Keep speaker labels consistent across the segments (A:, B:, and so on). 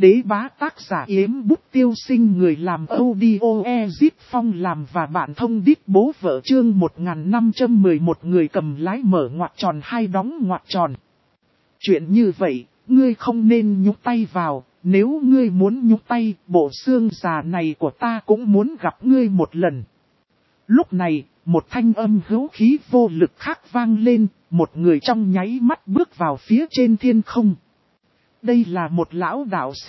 A: Đế bá tác giả Yếm Bút Tiêu Sinh, người làm audio Ezip Phong làm và bạn thông đít bố vợ, chương 1511, người cầm lái mở ngoặc tròn hai đóng ngoặc tròn. Chuyện như vậy, ngươi không nên nhúc tay vào, nếu ngươi muốn nhúc tay, bộ xương già này của ta cũng muốn gặp ngươi một lần. Lúc này, một thanh âm hữu khí vô lực khác vang lên, một người trong nháy mắt bước vào phía trên thiên không. Đây là một lão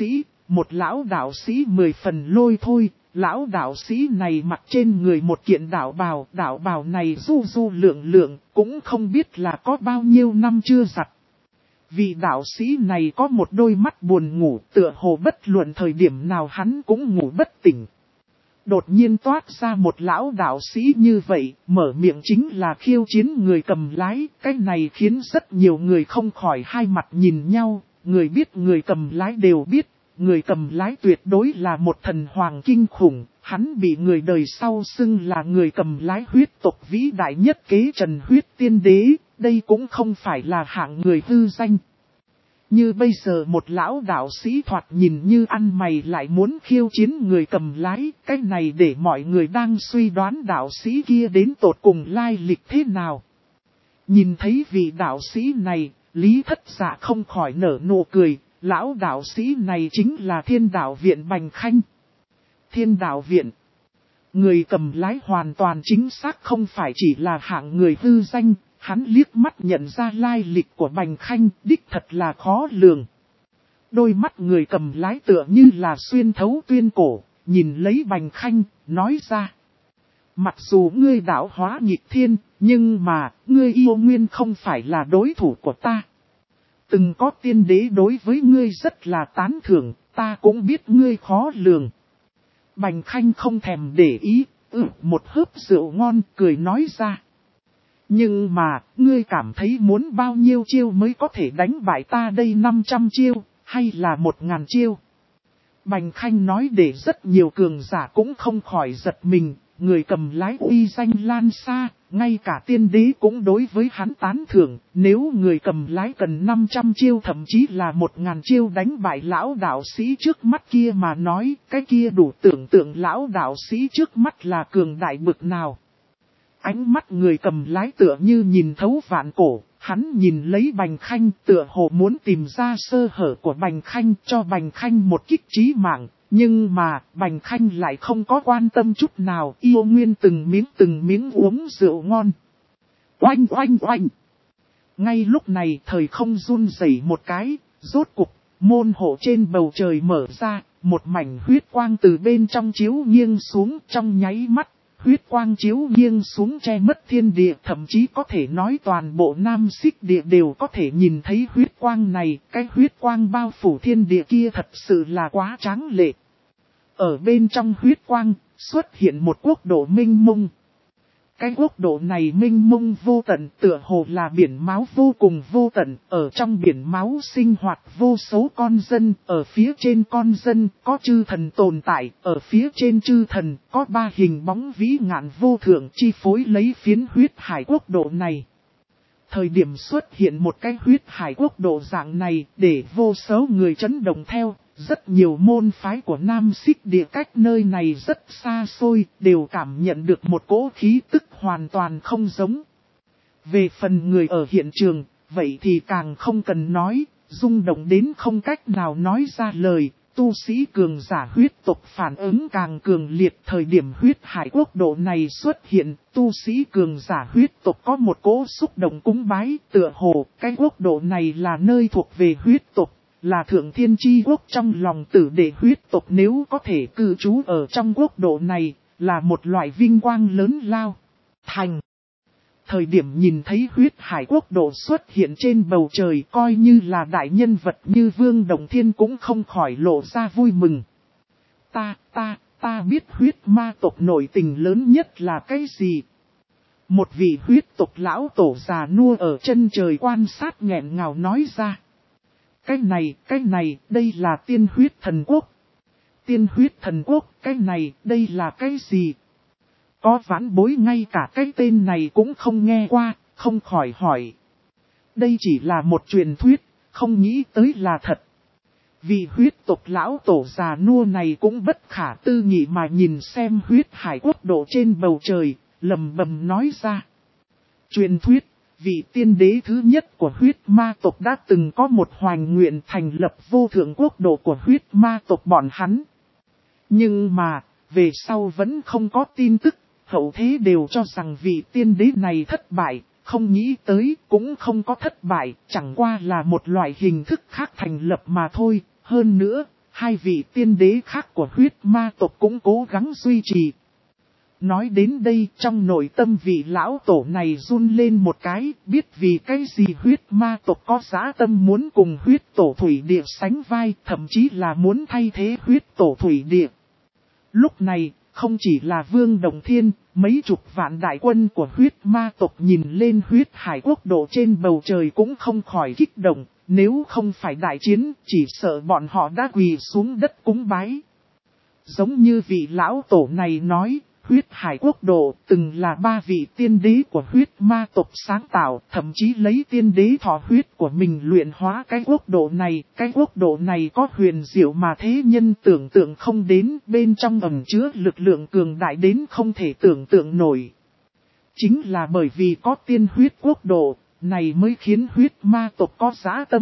A: đạo sĩ 10 phần lôi thôi. Lão đạo sĩ này mặc trên người một kiện đạo bào này du du lượng, cũng không biết là có bao nhiêu năm chưa giặt. Vị đạo sĩ này có một đôi mắt buồn ngủ, tựa hồ bất luận thời điểm nào hắn cũng ngủ bất tỉnh. Đột nhiên toát ra một lão đạo sĩ như vậy, mở miệng chính là khiêu chiến người cầm lái. Cái này khiến rất nhiều người không khỏi hai mặt nhìn nhau. Người biết người cầm lái đều biết, người cầm lái tuyệt đối là một thần hoàng kinh khủng. Hắn bị người đời sau xưng là người cầm lái huyết tộc vĩ đại nhất kế trần huyết tiên đế. Đây cũng không phải là hạng người hư danh. Như bây giờ một lão đạo sĩ thoạt nhìn như ăn mày lại muốn khiêu chiến người cầm lái. Cái này để mọi người đang suy đoán đạo sĩ kia đến tột cùng lai lịch thế nào. Nhìn thấy vị đạo sĩ này, Lý Thất Dạ không khỏi nở nụ cười. Lão đạo sĩ này chính là Thiên Đạo Viện Bành Khanh. Thiên Đạo Viện. Người cầm lái hoàn toàn chính xác không phải chỉ là hạng người hư danh. Hắn liếc mắt nhận ra lai lịch của Bành Khanh, đích thật là khó lường. Đôi mắt người cầm lái tựa như là xuyên thấu tuyên cổ, nhìn lấy Bành Khanh, nói ra. Mặc dù ngươi đạo hóa nghịch thiên, nhưng mà, ngươi yêu nguyên không phải là đối thủ của ta. Từng có tiên đế đối với ngươi rất là tán thưởng, ta cũng biết ngươi khó lường. Bành Khanh không thèm để ý, một hớp rượu ngon, cười nói ra. Nhưng mà, ngươi cảm thấy muốn bao nhiêu chiêu mới có thể đánh bại ta đây, 500 chiêu, hay là 1000 chiêu? Bành Khanh nói để rất nhiều cường giả cũng không khỏi giật mình, người cầm lái uy danh lan xa, ngay cả tiên đế cũng đối với hắn tán thưởng. Nếu người cầm lái cần 500 chiêu thậm chí là 1000 chiêu đánh bại lão đạo sĩ trước mắt kia mà nói, cái kia đủ tưởng tượng lão đạo sĩ trước mắt là cường đại bực nào. Ánh mắt người cầm lái tựa như nhìn thấu vạn cổ, hắn nhìn lấy Bành Khanh tựa hồ muốn tìm ra sơ hở của Bành Khanh cho Bành Khanh một kích chí mạng, nhưng mà Bành Khanh lại không có quan tâm chút nào, yêu nguyên từng miếng uống rượu ngon. Oanh oanh oanh! Ngay lúc này thời không run rẩy một cái, rốt cục, môn hộ trên bầu trời mở ra, một mảnh huyết quang từ bên trong chiếu nghiêng xuống trong nháy mắt. Huyết quang chiếu nghiêng xuống che mất thiên địa, thậm chí có thể nói toàn bộ Nam Xích Địa đều có thể nhìn thấy huyết quang này. Cái huyết quang bao phủ thiên địa kia thật sự là quá tráng lệ. Ở bên trong huyết quang, xuất hiện một quốc độ mênh mông. Cái quốc độ này mênh mông vô tận, tựa hồ là biển máu vô cùng vô tận. Ở trong biển máu sinh hoạt vô số con dân, ở phía trên con dân có chư thần tồn tại, ở phía trên chư thần có 3 hình bóng vĩ ngạn vô thượng chi phối lấy phiến huyết hải quốc độ này. Thời điểm xuất hiện một cái huyết hải quốc độ dạng này để vô số người chấn động theo. Rất nhiều môn phái của Nam Xích Địa cách nơi này rất xa xôi, đều cảm nhận được một cỗ khí tức hoàn toàn không giống. Về phần người ở hiện trường, vậy thì càng không cần nói, rung động đến không cách nào nói ra lời. Tu sĩ cường giả huyết tộc phản ứng càng cường liệt. Thời điểm huyết hải quốc độ này xuất hiện, tu sĩ cường giả huyết tộc có một cỗ xúc động cúng bái, tựa hồ cái quốc độ này là nơi thuộc về huyết tộc. Là thượng thiên chi quốc trong lòng tử đệ huyết tộc, nếu có thể cư trú ở trong quốc độ này, là một loại vinh quang lớn lao. Thành. Thời điểm nhìn thấy huyết hải quốc độ xuất hiện trên bầu trời, coi như là đại nhân vật như Vương Đồng Thiên cũng không khỏi lộ ra vui mừng. Ta biết huyết ma tộc nổi tình lớn nhất là cái gì? Một vị huyết tộc lão tổ già nua ở chân trời quan sát nghẹn ngào nói ra. Cái này, đây là tiên huyết thần quốc. Tiên huyết thần quốc, cái này, đây là cái gì? Có vãn bối ngay cả cái tên này cũng không nghe qua, không khỏi hỏi. Đây chỉ là một truyền thuyết, không nghĩ tới là thật. Vị huyết tộc lão tổ già nua này cũng bất khả tư nghị mà nhìn xem huyết hải quốc độ trên bầu trời, lầm bầm nói ra. Truyền thuyết, vị tiên đế thứ nhất của huyết ma tộc đã từng có một hoành nguyện thành lập vô thượng quốc độ của huyết ma tộc bọn hắn. Nhưng mà, về sau vẫn không có tin tức, hậu thế đều cho rằng vị tiên đế này thất bại, không nghĩ tới cũng không có thất bại, chẳng qua là một loại hình thức khác thành lập mà thôi. Hơn nữa, hai vị tiên đế khác của huyết ma tộc cũng cố gắng duy trì. Nói đến đây trong nội tâm vị lão tổ này run lên một cái, biết vì cái gì huyết ma tộc có dã tâm muốn cùng huyết tổ thủy địa sánh vai, thậm chí là muốn thay thế huyết tổ thủy địa. Lúc này, không chỉ là Vương Đồng Thiên, mấy chục vạn đại quân của huyết ma tộc nhìn lên huyết hải quốc độ trên bầu trời cũng không khỏi kích động, nếu không phải đại chiến, chỉ sợ bọn họ đã quỳ xuống đất cúng bái. Giống như vị lão tổ này nói, huyết hải quốc độ từng là ba vị tiên đế của huyết ma tộc sáng tạo, thậm chí lấy tiên đế thọ huyết của mình luyện hóa cái quốc độ này có huyền diệu mà thế nhân tưởng tượng không đến, bên trong ẩn chứa lực lượng cường đại đến không thể tưởng tượng nổi. Chính là bởi vì có tiên huyết quốc độ, này mới khiến huyết ma tộc có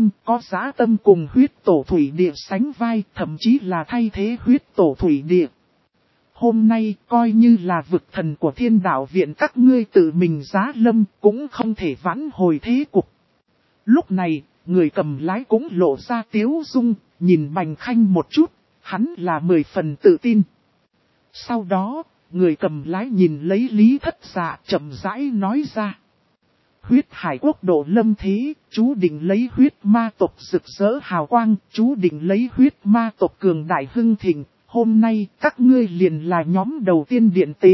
A: dã tâm cùng huyết tổ thủy địa sánh vai, thậm chí là thay thế huyết tổ thủy địa. Hôm nay coi như là vực thần của thiên đạo viện các ngươi tự mình giá lâm cũng không thể vãn hồi thế cục. Lúc này, người cầm lái cũng lộ ra tiếu dung, nhìn Bành Khanh một chút, hắn là 10 phần tự tin. Sau đó, người cầm lái nhìn lấy Lý Thất Dạ chậm rãi nói ra. Huyết hải quốc độ lâm thế, chú định lấy huyết ma tộc rực rỡ hào quang, chú định lấy huyết ma tộc cường đại hưng thịnh. Hôm nay các ngươi liền là nhóm đầu tiên điện tế.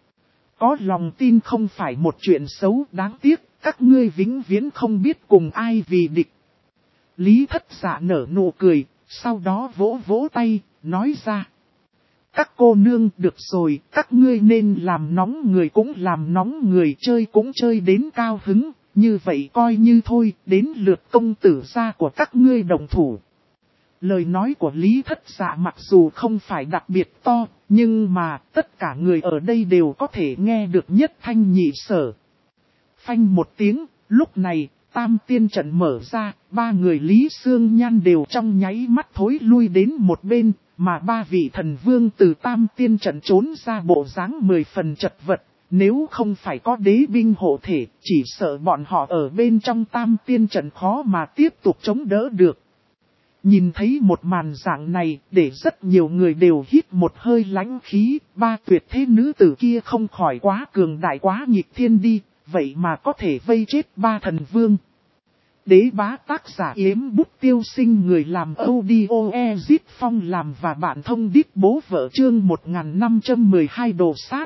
A: Có lòng tin không phải một chuyện xấu đáng tiếc, các ngươi vĩnh viễn không biết cùng ai vì địch. Lý Thất Dạ nở nụ cười, sau đó vỗ vỗ tay, nói ra. Các cô nương được rồi, các ngươi nên làm nóng người cũng làm nóng người, chơi cũng chơi đến cao hứng, như vậy coi như thôi, đến lượt công tử gia của các ngươi đồng thủ. Lời nói của Lý Thất Dạ mặc dù không phải đặc biệt to, nhưng mà tất cả người ở đây đều có thể nghe được nhất thanh nhị sở. Phanh một tiếng, lúc này, tam tiên trận mở ra, ba người Lý Sương Nhan đều trong nháy mắt thối lui đến một bên, mà ba vị thần vương từ tam tiên trận trốn ra bộ dáng 10 phần chật vật. Nếu không phải có đế binh hộ thể, chỉ sợ bọn họ ở bên trong tam tiên trận khó mà tiếp tục chống đỡ được. Nhìn thấy một màn dạng này, để rất nhiều người đều hít một hơi lãnh khí, ba tuyệt thế nữ tử kia không khỏi quá cường đại quá nghịch thiên đi, vậy mà có thể vây chết ba thần vương. Đế bá tác giả Yếm Bút Tiêu Sinh, người làm audio Ezit Phong làm và bạn thông đít bố vợ chương 1512 đồ sát.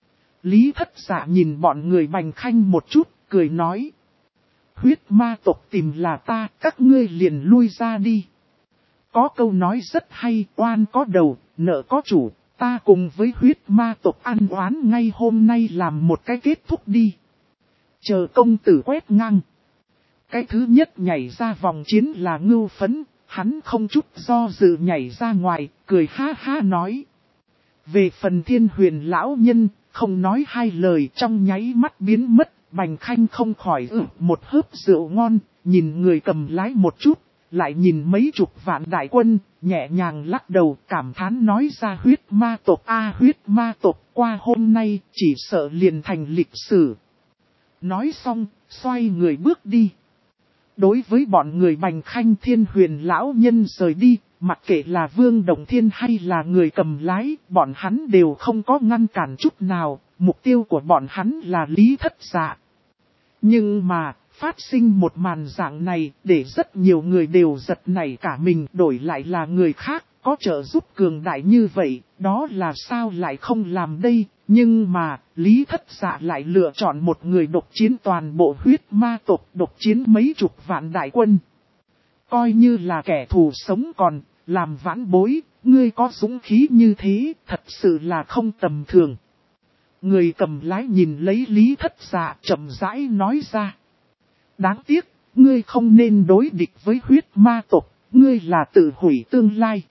A: Lý Thất Dạ nhìn bọn người Bành Khanh một chút, cười nói. Huyết ma tộc tìm là ta, các ngươi liền lui ra đi. Có câu nói rất hay, oan có đầu, nợ có chủ, ta cùng với huyết ma tộc ăn oán ngay hôm nay làm một cái kết thúc đi. Chờ công tử quét ngang. Cái thứ nhất nhảy ra vòng chiến là Ngưu Phấn, hắn không chút do dự nhảy ra ngoài, cười ha ha nói. Về phần Thiên Huyền lão nhân, không nói hai lời trong nháy mắt biến mất, Bành Khanh không khỏi một hớp rượu ngon, nhìn người cầm lái một chút. Lại nhìn mấy chục vạn đại quân, nhẹ nhàng lắc đầu cảm thán nói ra huyết ma tộc huyết ma tộc qua hôm nay chỉ sợ liền thành lịch sử. Nói xong, xoay người bước đi. Đối với bọn người Bành Khanh Thiên Huyền lão nhân rời đi, mặc kệ là Vương Đồng Thiên hay là người cầm lái, bọn hắn đều không có ngăn cản chút nào, mục tiêu của bọn hắn là Lý Thất Dạ. Nhưng mà, phát sinh một màn dạng này để rất nhiều người đều giật nảy cả mình, đổi lại là người khác, có trợ giúp cường đại như vậy, đó là sao lại không làm đây, nhưng mà, Lý Thất Dạ lại lựa chọn một người độc chiến toàn bộ huyết ma tộc, độc chiến mấy chục vạn đại quân. Coi như là kẻ thù sống còn, làm vãn bối, ngươi có dũng khí như thế, thật sự là không tầm thường. Người cầm lái nhìn lấy Lý Thất Dạ chậm rãi nói ra. Đáng tiếc, ngươi không nên đối địch với huyết ma tộc, ngươi là tự hủy tương lai.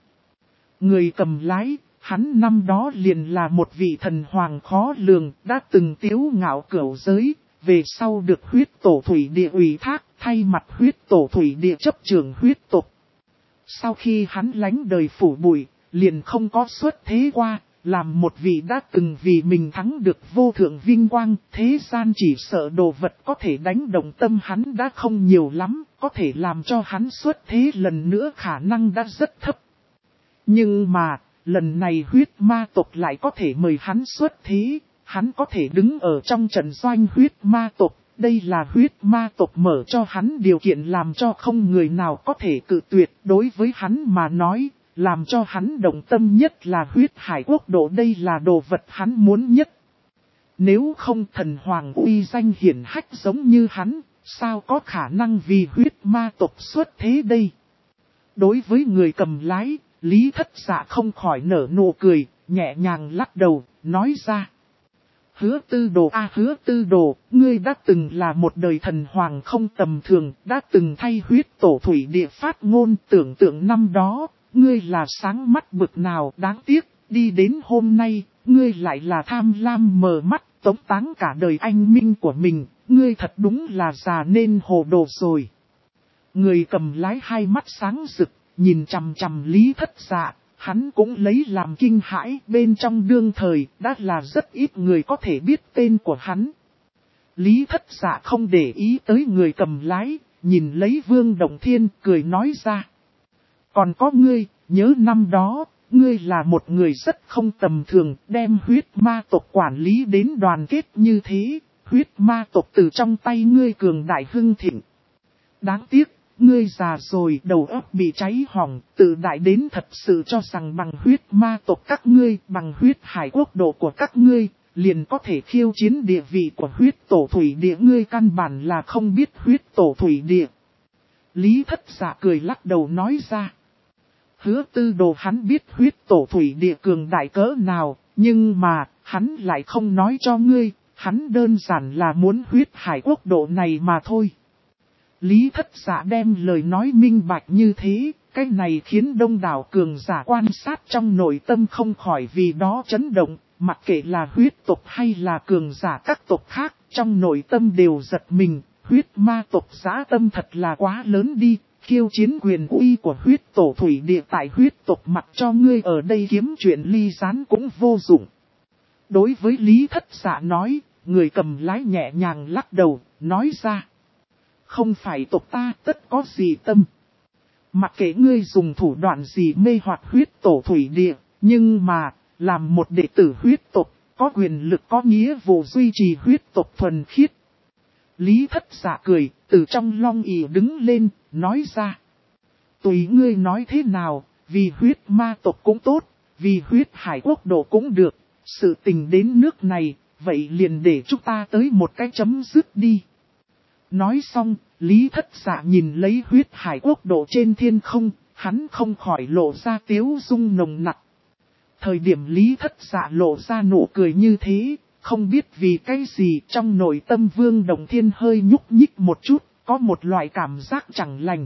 A: Người cầm lái, hắn năm đó liền là một vị thần hoàng khó lường, đã từng tiếu ngạo cửu giới, về sau được huyết tổ thủy địa ủy thác, thay mặt huyết tổ thủy địa chấp trưởng huyết tộc. Sau khi hắn lánh đời phủ bụi, liền không có xuất thế qua, làm một vị đã từng vì mình thắng được vô thượng vinh quang, thế gian chỉ sợ đồ vật có thể đánh động tâm hắn đã không nhiều lắm, có thể làm cho hắn xuất thế lần nữa khả năng đã rất thấp. Nhưng mà, lần này huyết ma tộc lại có thể mời hắn xuất thế, hắn có thể đứng ở trong trận doanh huyết ma tộc, đây là huyết ma tộc mở cho hắn điều kiện làm cho không người nào có thể cự tuyệt. Đối với hắn mà nói, làm cho hắn động tâm nhất là huyết hải quốc độ, đây là đồ vật hắn muốn nhất. Nếu không thần hoàng uy danh hiển hách giống như hắn, sao có khả năng vì huyết ma tộc xuất thế đây? Đối với người cầm lái, Lý Thất Dạ không khỏi nở nụ cười, nhẹ nhàng lắc đầu, nói ra. Hứa Tư Đồ Hứa Tư Đồ, ngươi đã từng là một đời thần hoàng không tầm thường, đã từng thay huyết tổ thủy địa phát ngôn, tưởng tượng năm đó, ngươi là sáng mắt bực nào. Đáng tiếc, đi đến hôm nay, ngươi lại là tham lam mờ mắt, tống táng cả đời anh minh của mình, ngươi thật đúng là già nên hồ đồ rồi. Người cầm lái hai mắt sáng rực, nhìn chằm chằm Lý Thất Dạ. Hắn cũng lấy làm kinh hãi, bên trong đương thời, đã là rất ít người có thể biết tên của hắn. Lý Thất Dạ không để ý tới người cầm lái, nhìn lấy Vương Động Thiên, cười nói ra. Còn có ngươi, nhớ năm đó, ngươi là một người rất không tầm thường, đem huyết ma tộc quản lý đến đoàn kết như thế, huyết ma tộc từ trong tay ngươi cường đại hưng thịnh. Đáng tiếc. Ngươi già rồi, đầu óc bị cháy hỏng, tự đại đến thật sự cho rằng bằng huyết ma tộc các ngươi, bằng huyết hải quốc độ của các ngươi, liền có thể khiêu chiến địa vị của huyết tổ thủy địa, ngươi căn bản là không biết huyết tổ thủy địa. Lý Thất Dạ cười lắc đầu nói ra. Hứa Tư Đồ hắn biết huyết tổ thủy địa cường đại cỡ nào, nhưng mà, hắn lại không nói cho ngươi, hắn đơn giản là muốn huyết hải quốc độ này mà thôi. Lý Thất Dạ đem lời nói minh bạch như thế, cái này khiến đông đảo cường giả quan sát trong nội tâm không khỏi vì đó chấn động, mặc kệ là huyết tộc hay là cường giả các tộc khác, trong nội tâm đều giật mình, huyết ma tộc dã tâm thật là quá lớn đi, khiêu chiến quyền uy của huyết tổ thủy địa tại huyết tộc mặc cho ngươi ở đây kiếm chuyện ly gián cũng vô dụng. Đối với Lý Thất Dạ nói, người cầm lái nhẹ nhàng lắc đầu, nói ra. Không phải tộc ta tất có gì tâm. Mặc kệ ngươi dùng thủ đoạn gì mê hoặc huyết tổ thủy địa, nhưng mà, làm một đệ tử huyết tộc, có quyền lực có nghĩa vụ duy trì huyết tộc thuần khiết. Lý Thất Dạ cười, từ trong long ỷ đứng lên, nói ra. Tùy ngươi nói thế nào, vì huyết ma tộc cũng tốt, vì huyết hải quốc độ cũng được, sự tình đến nước này, vậy liền để chúng ta tới một cái chấm dứt đi. Nói xong, Lý Thất Dạ nhìn lấy huyết hải quốc độ trên thiên không, hắn không khỏi lộ ra tiếu dung nồng nặc. Thời điểm Lý Thất Dạ lộ ra nụ cười như thế, không biết vì cái gì trong nội tâm Vương Động Thiên hơi nhúc nhích một chút, có một loại cảm giác chẳng lành.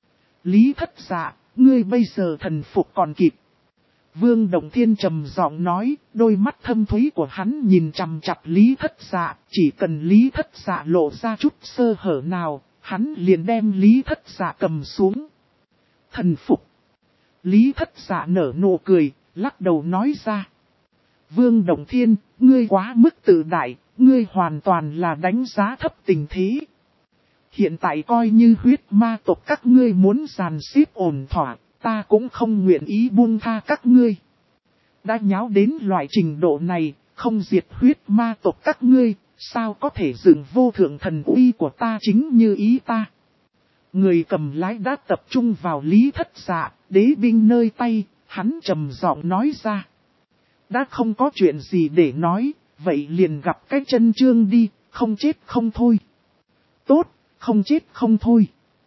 A: Lý Thất Dạ, ngươi bây giờ thần phục còn kịp. Vương Động Thiên trầm giọng nói, đôi mắt thâm thúy của hắn nhìn chằm chằm Lý Thất Dạ, chỉ cần Lý Thất Dạ lộ ra chút sơ hở nào, hắn liền đem Lý Thất Dạ cầm xuống. Thần phục. Lý Thất Dạ nở nụ cười, lắc đầu nói ra. Vương Động Thiên, ngươi quá mức tự đại, ngươi hoàn toàn là đánh giá thấp tình thế. Hiện tại coi như huyết ma tộc các ngươi muốn dàn xếp ổn thỏa, ta cũng không nguyện ý buông tha các ngươi. Đã nháo đến loại trình độ này, không diệt huyết ma tộc các ngươi, sao có thể dựng vô thượng thần uy của ta chính như ý ta. Người cầm lái đã tập trung vào Lý Thất Dạ, đế binh nơi tay, hắn trầm giọng nói ra. Đã không có chuyện gì để nói, vậy liền gặp cái chân chương đi, không chết không thôi. Tốt, không chết không thôi.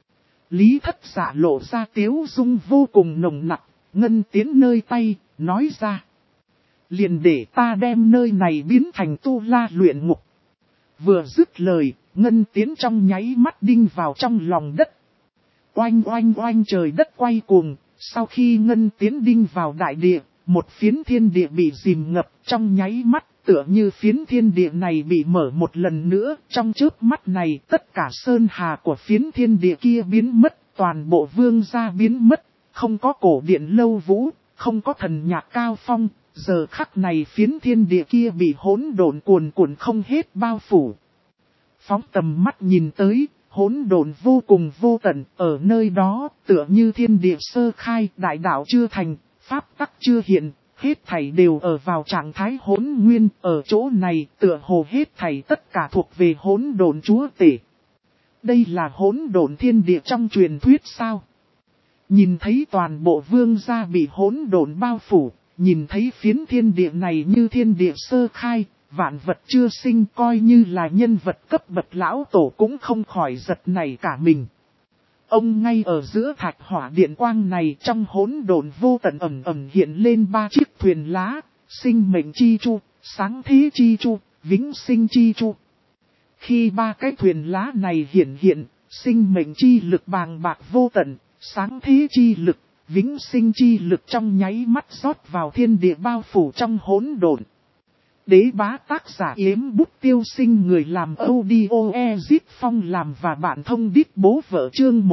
A: Lý Thất Dạ lộ ra tiếu dung vô cùng nồng nặc, ngân tiến nơi tay, nói ra. Liền để ta đem nơi này biến thành tu la luyện ngục. Vừa dứt lời, ngân tiến trong nháy mắt đinh vào trong lòng đất. Oanh oanh oanh trời đất quay cuồng, sau khi Ngân tiến đinh vào đại địa, một phiến thiên địa bị dìm ngập trong nháy mắt, tựa như phiến thiên địa này bị mở một lần nữa, trong chớp mắt này tất cả sơn hà của phiến thiên địa kia biến mất, toàn bộ vương gia biến mất, không có cổ điện lâu vũ, không có thần nhạc cao phong, giờ khắc này phiến thiên địa kia bị hỗn độn cuồn cuộn không hết bao phủ. Phóng tầm mắt nhìn tới, hỗn độn vô cùng vô tận, ở nơi đó, tựa như thiên địa sơ khai, đại đạo chưa thành, pháp tắc chưa hiện, hết thảy đều ở vào trạng thái hỗn nguyên, ở chỗ này, tựa hồ hết thảy tất cả thuộc về hỗn độn chúa tể. Đây là hỗn độn thiên địa trong truyền thuyết sao? Nhìn thấy toàn bộ vương gia bị hỗn độn bao phủ, nhìn thấy phiến thiên địa này như thiên địa sơ khai, vạn vật chưa sinh, coi như là nhân vật cấp bậc lão tổ cũng không khỏi giật nảy cả mình. Ông ngay ở giữa thạch hỏa điện quang này, trong hỗn độn vô tận ẩn ẩn hiện lên 3 chiếc thuyền lá, sinh mệnh chi chu, sáng thế chi chu, vĩnh sinh chi chu. Khi 3 cái thuyền lá này hiện, sinh mệnh chi lực bàng bạc vô tận, sáng thế chi lực, vĩnh sinh chi lực trong nháy mắt rót vào thiên địa bao phủ trong hỗn độn. Đế bá tác giả Yếm Bút Tiêu Sinh, người làm audio Ezit Phong làm và bạn thông đít bố vợ chương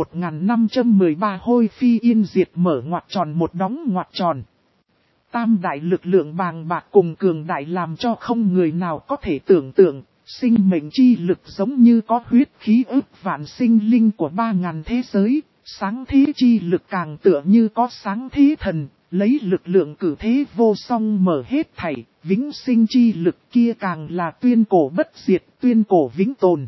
A: 1513 hôi phi yên diệt mở ngoặc tròn một đóng ngoặc tròn. Tam đại lực lượng bàng bạc cùng cường đại làm cho không người nào có thể tưởng tượng, sinh mệnh chi lực giống như có huyết khí ức vạn sinh linh của 3000 thế giới, sáng thế chi lực càng tựa như có sáng thế thần. Lấy lực lượng cử thế vô song mở hết thảy, vĩnh sinh chi lực kia càng là tuyên cổ bất diệt, tuyên cổ vĩnh tồn.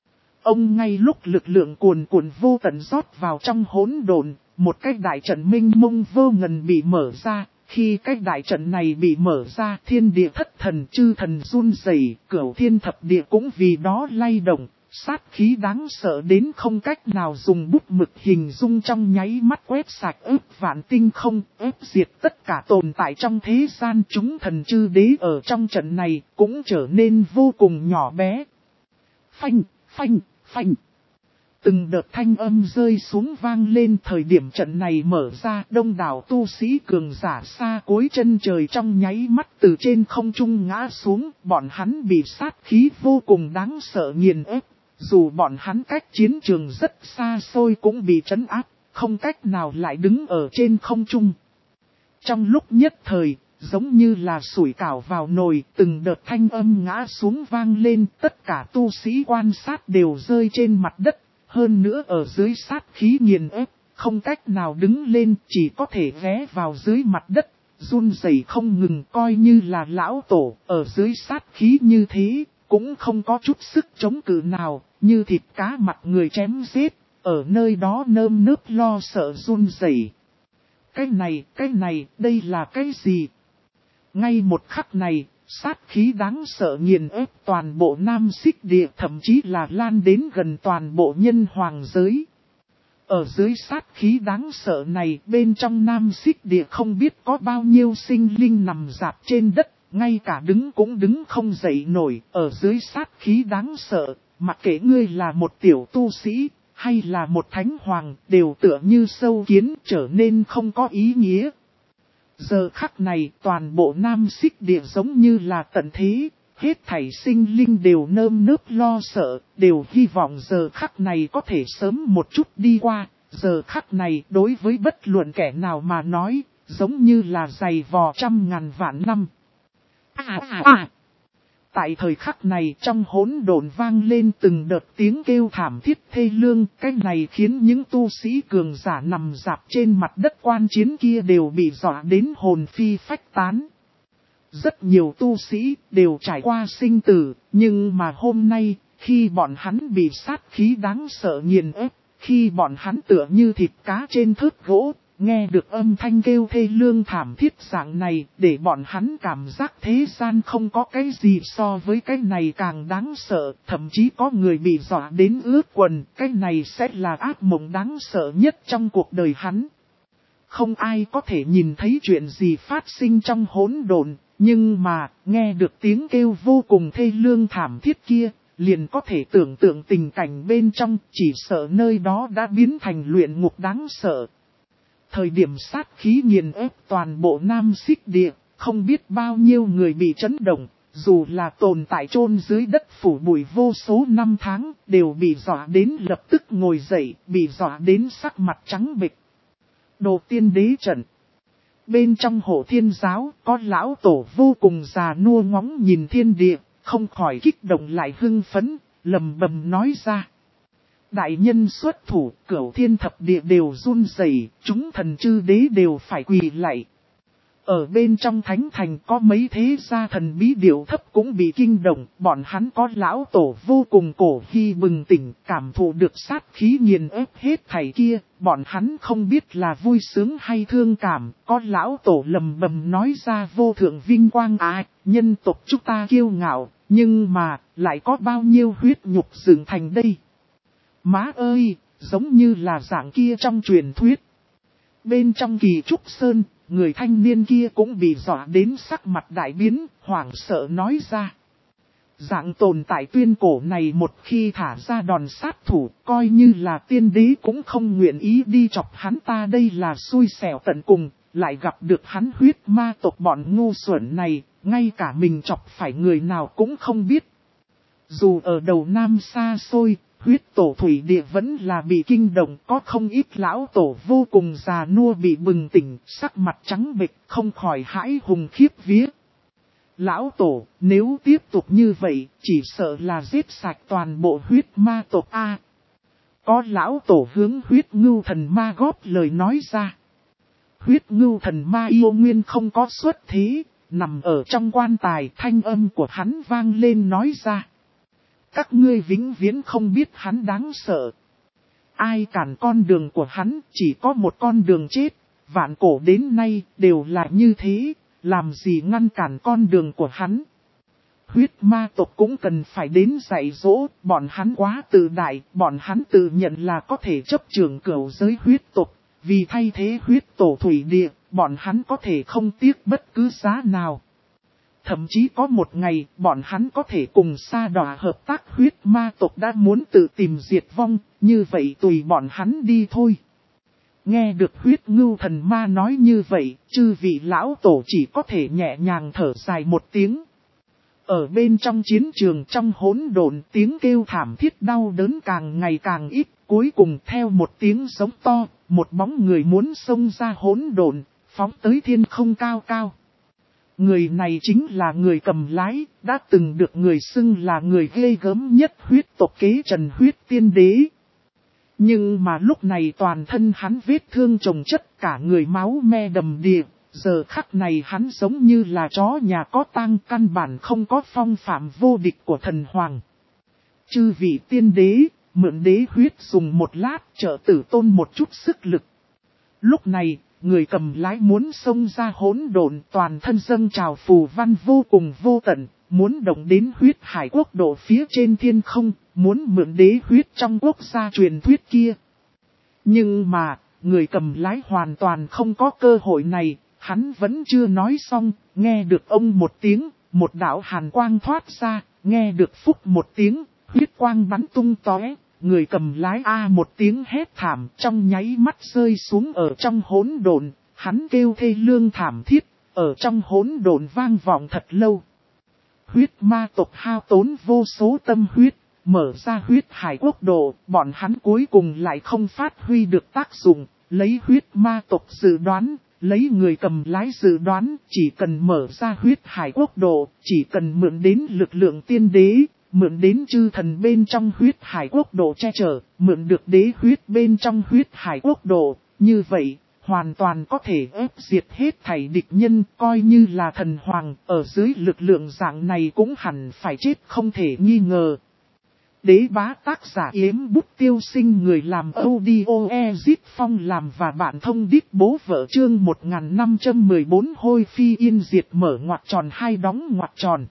A: Ông ngay lúc lực lượng cuồn cuộn vô tận rót vào trong hỗn độn, một cái đại trận minh mông vô ngần bị mở ra. Khi cái đại trận này bị mở ra, thiên địa thất thần chư thần run rẩy, cửu thiên thập địa cũng vì đó lay động. Sát khí đáng sợ đến không cách nào dùng bút mực hình dung, trong nháy mắt quét sạch ức vạn tinh không, ép diệt tất cả tồn tại trong thế gian. Chúng thần chư đế ở trong trận này cũng trở nên vô cùng nhỏ bé. Phanh, phanh, phanh. Từng đợt thanh âm rơi xuống vang lên, thời điểm trận này mở ra, đông đảo tu sĩ cường giả xa cuối chân trời trong nháy mắt từ trên không trung ngã xuống, bọn hắn bị sát khí vô cùng đáng sợ nghiền ép. Dù bọn hắn cách chiến trường rất xa xôi cũng bị trấn áp, không cách nào lại đứng ở trên không trung. Trong lúc nhất thời, giống như là sủi cảo vào nồi, từng đợt thanh âm ngã xuống vang lên, tất cả tu sĩ quan sát đều rơi trên mặt đất, hơn nữa ở dưới sát khí nghiền ép, không cách nào đứng lên, chỉ có thể ghé vào dưới mặt đất, run rẩy không ngừng, coi như là lão tổ, ở dưới sát khí như thế, cũng không có chút sức chống cự nào, như thịt cá mặt người chém giết, ở nơi đó nơm nớp lo sợ run rẩy. Cái này, đây là cái gì? Ngay một khắc này, sát khí đáng sợ nghiền ép toàn bộ Nam Xích Địa, thậm chí là lan đến gần toàn bộ nhân hoàng giới. Ở dưới sát khí đáng sợ này, bên trong Nam Xích Địa không biết có bao nhiêu sinh linh nằm rạp trên đất, ngay cả đứng cũng đứng không dậy nổi. Ở dưới sát khí đáng sợ, mặc kệ ngươi là một tiểu tu sĩ, hay là một thánh hoàng, đều tựa như sâu kiến, trở nên không có ý nghĩa. Giờ khắc này, toàn bộ Nam Xích Địa giống như là tận thế, hết thảy sinh linh đều nơm nớp lo sợ, đều hy vọng giờ khắc này có thể sớm một chút đi qua. Giờ khắc này đối với bất luận kẻ nào mà nói, giống như là dày vò 100.000 vạn năm. Tại thời khắc này trong hỗn độn vang lên từng đợt tiếng kêu thảm thiết thê lương, cái này khiến những tu sĩ cường giả nằm rạp trên mặt đất quan chiến kia đều bị dọa đến hồn phi phách tán. Rất nhiều tu sĩ đều trải qua sinh tử, nhưng mà hôm nay, khi bọn hắn bị sát khí đáng sợ nghiền ép, khi bọn hắn tựa như thịt cá trên thớt gỗ, nghe được âm thanh kêu thê lương thảm thiết dạng này, để bọn hắn cảm giác thế gian không có cái gì so với cái này càng đáng sợ, thậm chí có người bị dọa đến ướt quần, cái này sẽ là ác mộng đáng sợ nhất trong cuộc đời hắn. Không ai có thể nhìn thấy chuyện gì phát sinh trong hỗn độn, nhưng mà, nghe được tiếng kêu vô cùng thê lương thảm thiết kia, liền có thể tưởng tượng tình cảnh bên trong, chỉ sợ nơi đó đã biến thành luyện ngục đáng sợ. Thời điểm sát khí nghiền ép toàn bộ Nam Xích Địa, không biết bao nhiêu người bị chấn động, dù là tồn tại chôn dưới đất phủ bụi vô số năm tháng, đều bị dọa đến lập tức ngồi dậy, bị dọa đến sắc mặt trắng bệch. Đồ tiên đế trận. Bên trong Hộ Thiên giáo, có lão tổ vô cùng già nua ngóng nhìn thiên địa, không khỏi kích động lại hưng phấn, lầm bầm nói ra. Đại nhân xuất thủ, Cửu Thiên thập địa đều run rẩy, chúng thần chư đế đều phải quỳ lạy. Ở bên trong thánh thành có mấy thế gia thần bí điệu thấp cũng bị kinh động, bọn hắn có lão tổ vô cùng cổ khi bừng tỉnh, cảm thụ được sát khí nghiền ép hết thảy kia, bọn hắn không biết là vui sướng hay thương cảm, có lão tổ lầm bầm nói ra vô thượng vinh quang nhân tộc chúng ta kiêu ngạo, nhưng mà, lại có bao nhiêu huyết nhục dựng thành đây. Má ơi, giống như là dạng kia trong truyền thuyết. Bên trong Kỳ Trúc Sơn, người thanh niên kia cũng bị dọa đến sắc mặt đại biến, hoảng sợ nói ra. Dạng tồn tại tuyên cổ này một khi thả ra đòn sát thủ, coi như là tiên đế cũng không nguyện ý đi chọc hắn ta, đây là xui xẻo tận cùng, lại gặp được hắn huyết ma tộc bọn ngu xuẩn này, ngay cả mình chọc phải người nào cũng không biết. Dù ở đầu Nam xa xôi, huyết tổ thủy địa vẫn là bị kinh động, có không ít lão tổ vô cùng già nua bị bừng tỉnh, sắc mặt trắng bệch, không khỏi hãi hùng khiếp vía. Lão tổ, nếu tiếp tục như vậy, chỉ sợ là giết sạch toàn bộ huyết ma tộc A. Có lão tổ hướng huyết ngưu thần ma góp lời nói ra. Huyết ngưu thần ma yêu nguyên không có xuất thế, nằm ở trong quan tài, thanh âm của hắn vang lên nói ra. Các ngươi vĩnh viễn không biết hắn đáng sợ. Ai cản con đường của hắn, chỉ có một con đường chết. Vạn cổ đến nay đều là như thế, làm gì ngăn cản con đường của hắn. Huyết ma tộc cũng cần phải đến dạy dỗ, bọn hắn quá tự đại, bọn hắn tự nhận là có thể chấp trưởng cửu giới huyết tộc. Vì thay thế huyết tổ thủy địa, bọn hắn có thể không tiếc bất cứ giá nào. Thậm chí có một ngày, bọn hắn có thể cùng sa đọa hợp tác, huyết ma tộc đã muốn tự tìm diệt vong, như vậy tùy bọn hắn đi thôi. Nghe được huyết ngưu thần ma nói như vậy, chư vị lão tổ chỉ có thể nhẹ nhàng thở dài một tiếng. Ở bên trong chiến trường trong hỗn độn, tiếng kêu thảm thiết đau đớn càng ngày càng ít, cuối cùng theo một tiếng giống to, một bóng người muốn xông ra hỗn độn, phóng tới thiên không cao cao. Người này chính là người cầm lái, đã từng được người xưng là người ghê gớm nhất huyết tộc kế Trần huyết tiên đế. Nhưng mà lúc này toàn thân hắn vết thương chồng chất, cả người máu me đầm đìa, giờ khắc này hắn giống như là chó nhà có tang, căn bản không có phong phạm vô địch của thần hoàng. Chư vị tiên đế, mượn đế huyết dùng một lát, trợ tử tôn một chút sức lực. Lúc này, người cầm lái muốn xông ra hỗn độn, toàn thân dâng trào phù văn vô cùng vô tận, muốn động đến huyết hải quốc độ phía trên thiên không, muốn mượn đế huyết trong quốc gia truyền thuyết kia. Nhưng mà, người cầm lái hoàn toàn không có cơ hội này, hắn vẫn chưa nói xong, nghe được ông một tiếng, một đạo hàn quang thoát ra, nghe được phúc một tiếng, huyết quang bắn tung tóe. Người cầm lái một tiếng hét thảm, trong nháy mắt rơi xuống ở trong hỗn độn, hắn kêu thê lương thảm thiết, ở trong hỗn độn vang vọng thật lâu. Huyết ma tộc hao tốn vô số tâm huyết, mở ra huyết hải quốc độ, bọn hắn cuối cùng lại không phát huy được tác dụng, lấy huyết ma tộc dự đoán, lấy người cầm lái dự đoán, chỉ cần mở ra huyết hải quốc độ, chỉ cần mượn đến lực lượng tiên đế. Mượn đến chư thần bên trong huyết hải quốc độ che chở, mượn được đế huyết bên trong huyết hải quốc độ, như vậy, hoàn toàn có thể ép diệt hết thảy địch nhân, coi như là thần hoàng, ở dưới lực lượng dạng này cũng hẳn phải chết không thể nghi ngờ. Đế bá tác giả Yếm Bút Tiêu Sinh, người làm audio Ezit Phong làm và bạn thông đít bố vợ chương 1514 hôi phi yên diệt mở ngoặc tròn hai đóng ngoặc tròn.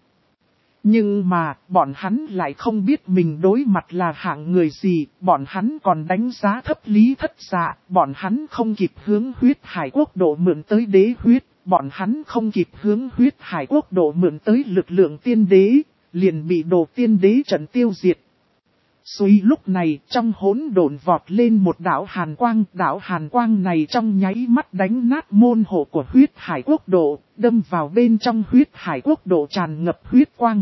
A: Nhưng mà, bọn hắn lại không biết mình đối mặt là hạng người gì, bọn hắn còn đánh giá thấp Lý Thất Dạ, bọn hắn không kịp hướng huyết hải quốc độ mượn tới đế huyết, bọn hắn không kịp hướng huyết hải quốc độ mượn tới lực lượng tiên đế, liền bị đồ tiên đế trận tiêu diệt. Suy lúc này trong hỗn độn vọt lên một đạo hàn quang này trong nháy mắt đánh nát môn hộ của huyết hải quốc độ, đâm vào bên trong huyết hải quốc độ tràn ngập huyết quang.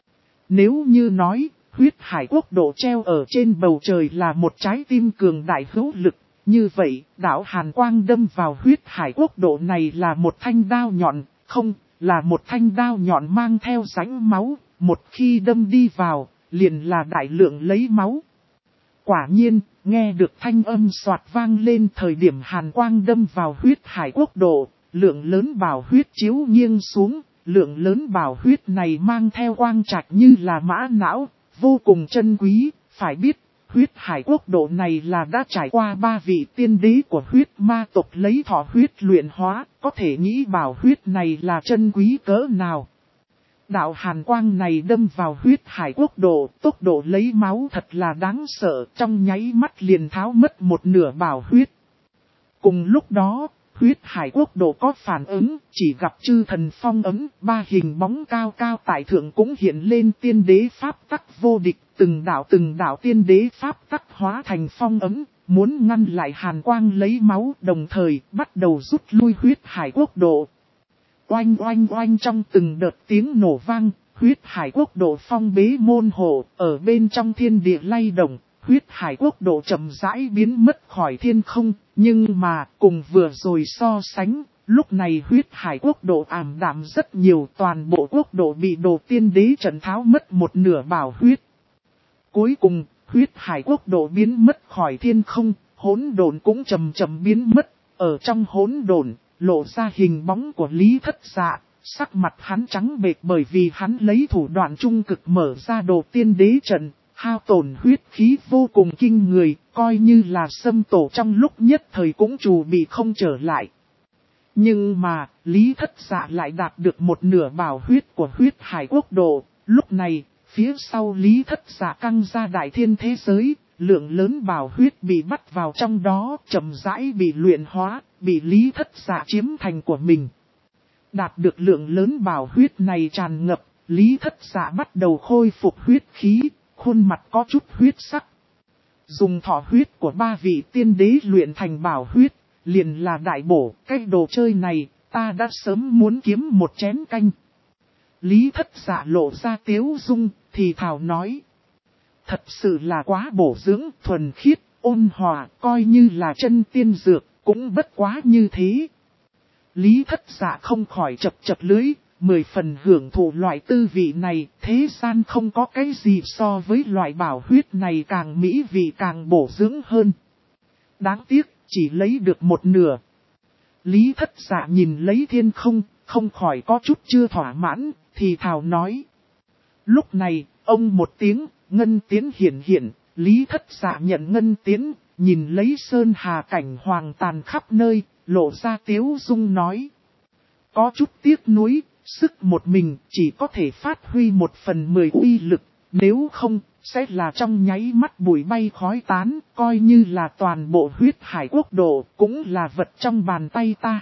A: Nếu như nói, huyết hải quốc độ treo ở trên bầu trời là một trái tim cường đại hữu lực, như vậy, đạo hàn quang đâm vào huyết hải quốc độ này là một thanh đao nhọn, không, là một thanh đao nhọn mang theo rãnh máu, một khi đâm đi vào, liền là đại lượng lấy máu. Quả nhiên, nghe được thanh âm xoạt vang lên thời điểm hàn quang đâm vào huyết hải quốc độ, lượng lớn bảo huyết chiếu nghiêng xuống, lượng lớn bảo huyết này mang theo quang trạch như là mã não, vô cùng chân quý, phải biết, huyết hải quốc độ này là đã trải qua 3 vị tiên đế của huyết ma tộc lấy thọ huyết luyện hóa, có thể nghĩ bảo huyết này là chân quý cỡ nào. Đạo hàn quang này đâm vào huyết hải quốc độ, tốc độ lấy máu thật là đáng sợ, trong nháy mắt liền tháo mất một nửa bảo huyết. Cùng lúc đó, huyết hải quốc độ có phản ứng, chỉ gặp chư thần phong ấm, 3 hình bóng cao cao tại thượng cũng hiện lên tiên đế pháp tắc vô địch, từng đạo tiên đế pháp tắc hóa thành phong ấm, muốn ngăn lại hàn quang lấy máu, đồng thời bắt đầu rút lui huyết hải quốc độ. Oanh oanh oanh trong từng đợt tiếng nổ vang, huyết hải quốc độ phong bế môn hộ, ở bên trong thiên địa lay động, huyết hải quốc độ chậm rãi biến mất khỏi thiên không, nhưng mà cùng vừa rồi so sánh, lúc này huyết hải quốc độ ảm đạm rất nhiều, toàn bộ quốc độ bị đồ tiên đế trận tháo mất một nửa bảo huyết. Cuối cùng, huyết hải quốc độ biến mất khỏi thiên không, hỗn độn cũng chậm chậm biến mất, ở trong hỗn độn lộ ra hình bóng của Lý Thất Dạ, sắc mặt hắn trắng bệch bởi vì hắn lấy thủ đoạn trung cực mở ra đồ tiên đế trận, hao tổn huyết khí vô cùng kinh người, coi như là xâm tổ trong lúc nhất thời cũng trù bị không trở lại. Nhưng mà, Lý Thất Dạ lại đạt được một nửa bảo huyết của huyết hải quốc độ, lúc này, phía sau Lý Thất Dạ căng ra đại thiên thế giới, lượng lớn bảo huyết bị bắt vào trong đó, chậm rãi bị luyện hóa, bị Lý Thất Dạ chiếm thành của mình. Đạt được lượng lớn bảo huyết này tràn ngập, Lý Thất Dạ bắt đầu khôi phục huyết khí, khuôn mặt có chút huyết sắc. Dùng thọ huyết của 3 vị tiên đế luyện thành bảo huyết, liền là đại bổ, cái đồ chơi này, ta đã sớm muốn kiếm một chén canh. Lý Thất Dạ lộ ra tiếu dung, thì thào nói. Thật sự là quá bổ dưỡng, thuần khiết, ôn hòa, coi như là chân tiên dược, cũng bất quá như thế. Lý Thất Dạ không khỏi chập chập lưới, 10 phần hưởng thụ loại tư vị này, thế gian không có cái gì so với loại bảo huyết này càng mỹ vị càng bổ dưỡng hơn. Đáng tiếc, chỉ lấy được một nửa. Lý Thất Dạ nhìn lấy thiên không, không khỏi có chút chưa thỏa mãn, thì thào nói. Lúc này, ông một tiếng, ngân tiến hiện, Lý Thất Dạ nhận ngân tiến, nhìn lấy sơn hà cảnh hoàng tàn khắp nơi, lộ ra tiếu dung nói. Có chút tiếc nuối, sức một mình chỉ có thể phát huy 1/10 uy lực, nếu không, sẽ là trong nháy mắt bụi bay khói tán, coi như là toàn bộ huyết hải quốc độ, cũng là vật trong bàn tay ta.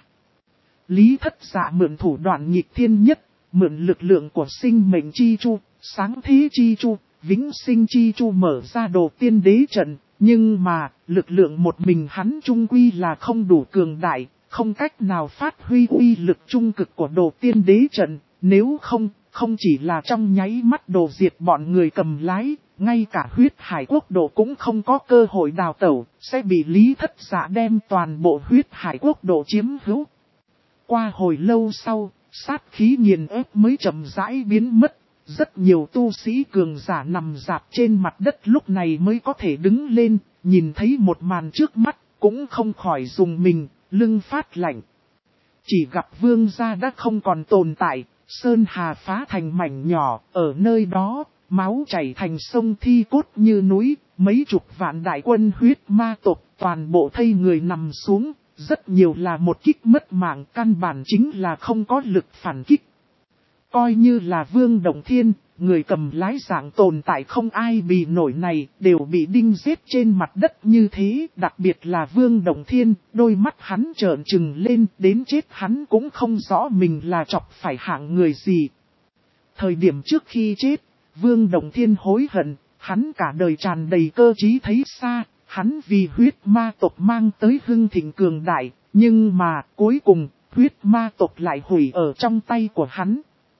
A: Lý Thất Dạ mượn thủ đoạn nghịch thiên nhất, mượn lực lượng của sinh mệnh chi chu, sáng thế chi chu, vĩnh sinh chi chu mở ra đồ tiên đế trận, nhưng mà, lực lượng một mình hắn trung quy là không đủ cường đại, không cách nào phát huy uy lực trung cực của đồ tiên đế trận, nếu không chỉ là trong nháy mắt đồ diệt bọn người cầm lái, ngay cả huyết hải quốc độ cũng không có cơ hội đào tẩu, sẽ bị Lý Thất Dạ đem toàn bộ huyết hải quốc độ chiếm hữu. Qua hồi lâu sau, sát khí nghiền ép mới chậm rãi biến mất. Rất nhiều tu sĩ cường giả nằm rạp trên mặt đất lúc này mới có thể đứng lên, nhìn thấy một màn trước mắt, cũng không khỏi rùng mình, lưng phát lạnh. Chỉ gặp vương gia đã không còn tồn tại, sơn hà phá thành mảnh nhỏ, ở nơi đó, máu chảy thành sông thi cốt như núi, mấy chục vạn đại quân huyết ma tộc toàn bộ thây người nằm xuống, rất nhiều là một kích mất mạng, căn bản chính là không có lực phản kích. Coi như là Vương Động Thiên, người cầm lái dạng tồn tại không ai bị nổi này, đều bị đinh giết trên mặt đất như thế, đặc biệt là Vương Động Thiên, đôi mắt hắn trợn trừng lên, đến chết hắn cũng không rõ mình là chọc phải hạng người gì. Thời điểm trước khi chết, Vương Đồng Thiên hối hận, hắn cả đời tràn đầy cơ trí thấy xa, hắn vì huyết ma tộc mang tới hưng thịnh cường đại, nhưng mà cuối cùng, huyết ma tộc lại hủy ở trong tay của hắn.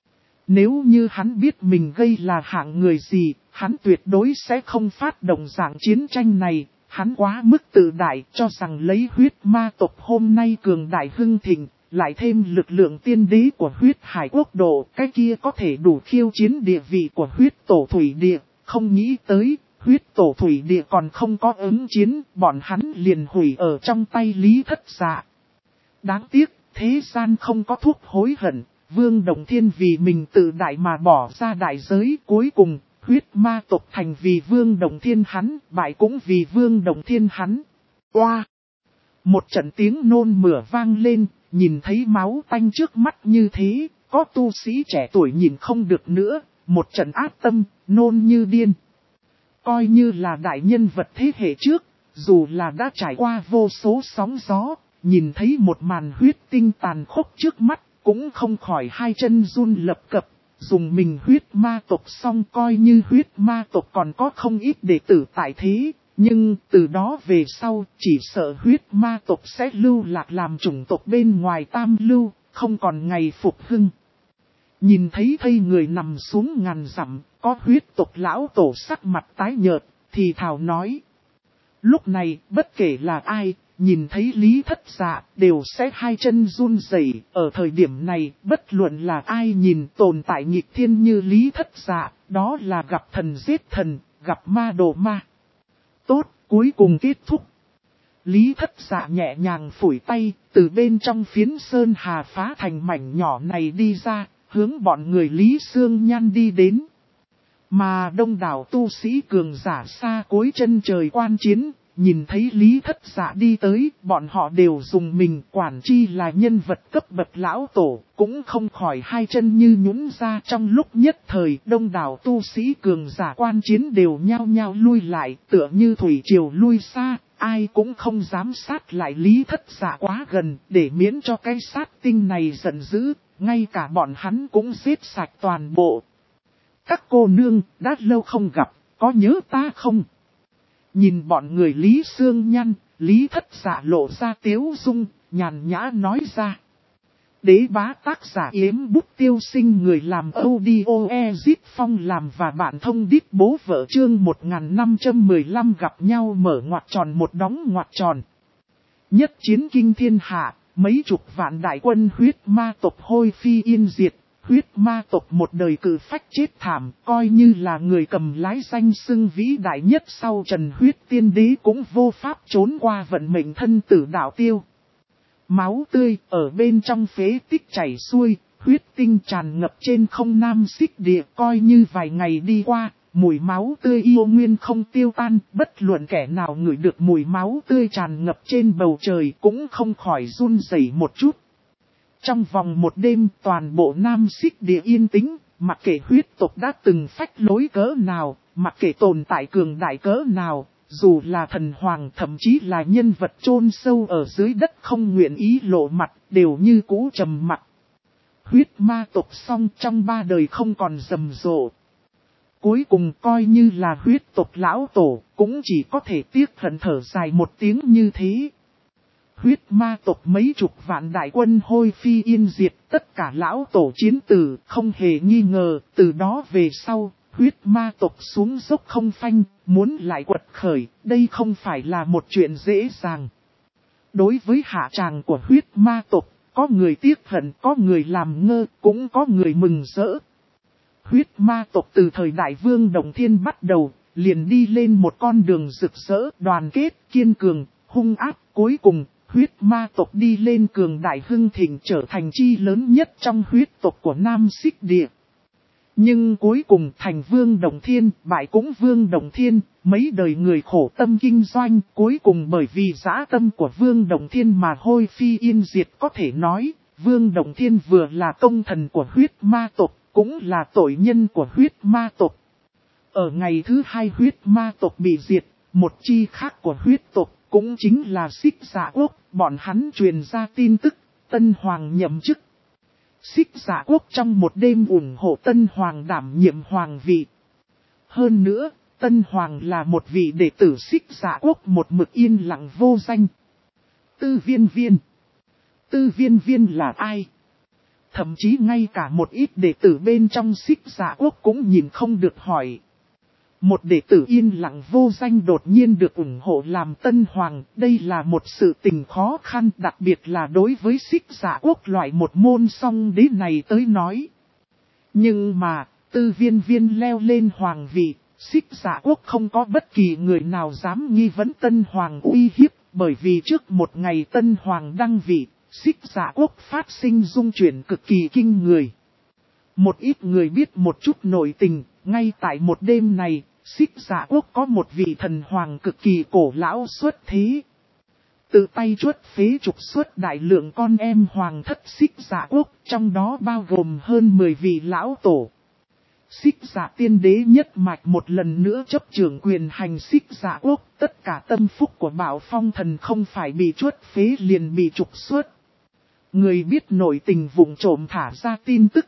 A: Nếu như hắn biết mình gây là hạng người gì, hắn tuyệt đối sẽ không phát động dạng chiến tranh này. Hắn quá mức tự đại cho rằng lấy huyết ma tộc hôm nay cường đại hưng thịnh, lại thêm lực lượng tiên đế của huyết hải quốc độ, cái kia có thể đủ khiêu chiến địa vị của huyết tổ thủy địa. Không nghĩ tới, huyết tổ thủy địa còn không có ứng chiến, bọn hắn liền hủy ở trong tay Lý Thất Dạ. Đáng tiếc, thế gian không có thuốc hối hận, Vương Đồng Thiên vì mình tự đại mà bỏ ra đại giới cuối cùng. Huyết ma tộc thành vì Vương Đồng Thiên hắn, bại cũng vì Vương Đồng Thiên hắn. Oa! Một trận tiếng nôn mửa vang lên, nhìn thấy máu tanh trước mắt như thế, có tu sĩ trẻ tuổi nhìn không được nữa, một trận ác tâm, nôn như điên. Coi như là đại nhân vật thế hệ trước, dù là đã trải qua vô số sóng gió, nhìn thấy một màn huyết tinh tàn khốc trước mắt, cũng không khỏi hai chân run lập cập. Dùng mình huyết ma tộc xong coi như huyết ma tộc còn có không ít đệ tử tại thế, nhưng từ đó về sau chỉ sợ huyết ma tộc sẽ lưu lạc làm chủng tộc bên ngoài tam lưu, không còn ngày phục hưng. Nhìn thấy thây người nằm xuống ngàn dặm, có huyết tộc lão tổ sắc mặt tái nhợt, thì thào nói. Lúc này bất kể là ai, nhìn thấy Lý Thất Dạ đều sẽ hai chân run rẩy. Ở thời điểm này, bất luận là ai nhìn tồn tại nghịch thiên như Lý Thất Dạ, đó là gặp thần giết thần, gặp ma đổ ma. Tốt, cuối cùng kết thúc. Lý Thất Dạ nhẹ nhàng phủi tay, từ bên trong phiến sơn hà phá thành mảnh nhỏ này đi ra, hướng bọn người Lý Sương Nhan đi đến. Mà đông đảo tu sĩ cường giả xa cuối chân trời quan chiến. Nhìn thấy Lý Thất Dạ đi tới, bọn họ đều dùng mình quản chi là nhân vật cấp bậc lão tổ, cũng không khỏi hai chân như nhũn ra. Trong lúc nhất thời, đông đảo tu sĩ cường giả quan chiến đều nhao nhao lui lại, tựa như thủy triều lui xa, ai cũng không dám sát lại Lý Thất Dạ quá gần, để miễn cho cái sát tinh này giận dữ, ngay cả bọn hắn cũng giết sạch toàn bộ. Các cô nương, đã lâu không gặp, có nhớ ta không? Nhìn bọn người Lý Sương Nhan, Lý Thất Dạ lộ ra tiếu dung, nhàn nhã nói ra. Đế bá tác giả Yếm Bút Tiêu Sinh người làm audio Phong làm và bạn thông đít bố vợ chương 1515 gặp nhau mở ngoặc tròn một đóng ngoặc tròn. Nhất chiến kinh thiên hạ, mấy chục vạn đại quân huyết ma tộc hôi phi yên diệt. Huyết ma tộc một đời cử phách chết thảm, coi như là người cầm lái danh xưng vĩ đại nhất sau Trần Huyết Tiên Đế cũng vô pháp trốn qua vận mệnh thân tử đạo tiêu. Máu tươi ở bên trong phế tích chảy xuôi, huyết tinh tràn ngập trên không nam xích địa, coi như vài ngày đi qua, mùi máu tươi yêu nguyên không tiêu tan, bất luận kẻ nào ngửi được mùi máu tươi tràn ngập trên bầu trời cũng không khỏi run rẩy một chút. Trong vòng một đêm toàn bộ nam xích địa yên tĩnh, mặc kệ huyết tộc đã từng phách lối cỡ nào, mặc kệ tồn tại cường đại cỡ nào, dù là thần hoàng thậm chí là nhân vật chôn sâu ở dưới đất không nguyện ý lộ mặt, đều như cũ trầm mặc. Huyết ma tộc xong trong 3 đời không còn rầm rộ. Cuối cùng coi như là huyết tộc lão tổ, cũng chỉ có thể tiếc hận thở dài một tiếng như thế. Huyết ma tộc mấy chục vạn đại quân hôi phi yên diệt, tất cả lão tổ chiến tử, không hề nghi ngờ, từ đó về sau, huyết ma tộc xuống dốc không phanh, muốn lại quật khởi, đây không phải là một chuyện dễ dàng. Đối với hạ tràng của huyết ma tộc, có người tiếc hận, có người làm ngơ, cũng có người mừng rỡ. Huyết ma tộc từ thời đại Vương Đồng Thiên bắt đầu, liền đi lên một con đường rực rỡ, đoàn kết, kiên cường, hung ác, cuối cùng. Huyết ma tộc đi lên cường đại hưng thịnh trở thành chi lớn nhất trong huyết tộc của Nam Xích Địa. Nhưng cuối cùng thành Vương Đồng Thiên, bại cũng Vương Đồng Thiên, mấy đời người khổ tâm kinh doanh, cuối cùng bởi vì dã tâm của Vương Đồng Thiên mà hôi phi yên diệt. Có thể nói, Vương Đồng Thiên vừa là công thần của huyết ma tộc, cũng là tội nhân của huyết ma tộc. Ở ngày thứ 2 huyết ma tộc bị diệt, một chi khác của huyết tộc, cũng chính là Xích Dạ Quốc, bọn hắn truyền ra tin tức, Tân Hoàng nhậm chức. Xích Dạ Quốc trong một đêm ủng hộ Tân Hoàng đảm nhiệm hoàng vị, Hơn nữa, Tân Hoàng là một vị đệ tử Xích Dạ Quốc một mực yên lặng vô danh. Tư Viên Viên. Tư Viên Viên là ai? Thậm chí ngay cả một ít đệ tử bên trong Xích Dạ Quốc cũng nhìn không được hỏi. Một đệ tử yên lặng vô danh đột nhiên được ủng hộ làm Tân Hoàng, đây là một sự tình khó khăn, đặc biệt là đối với Xích Dạ Quốc loại một môn song đế này tới nói. Nhưng mà, Tư Viên Viên leo lên hoàng vị, Xích Dạ Quốc không có bất kỳ người nào dám nghi vấn Tân Hoàng uy hiếp, bởi vì trước một ngày Tân Hoàng đăng vị, Xích Dạ Quốc phát sinh dung chuyển cực kỳ kinh người. Một ít người biết một chút nội tình, ngay tại một đêm này, Xích Dạ Quốc có một vị thần hoàng cực kỳ cổ lão xuất thế. Tự tay chuất phế trục xuất đại lượng con em hoàng thất Xích Dạ Quốc, trong đó bao gồm hơn 10 vị lão tổ. Xích Dạ tiên đế nhất mạch một lần nữa chấp trưởng quyền hành Xích Dạ Quốc, tất cả tâm phúc của Bảo Phong thần không phải bị chuất phế liền bị trục xuất. Người biết nội tình vụng trộm thả ra tin tức.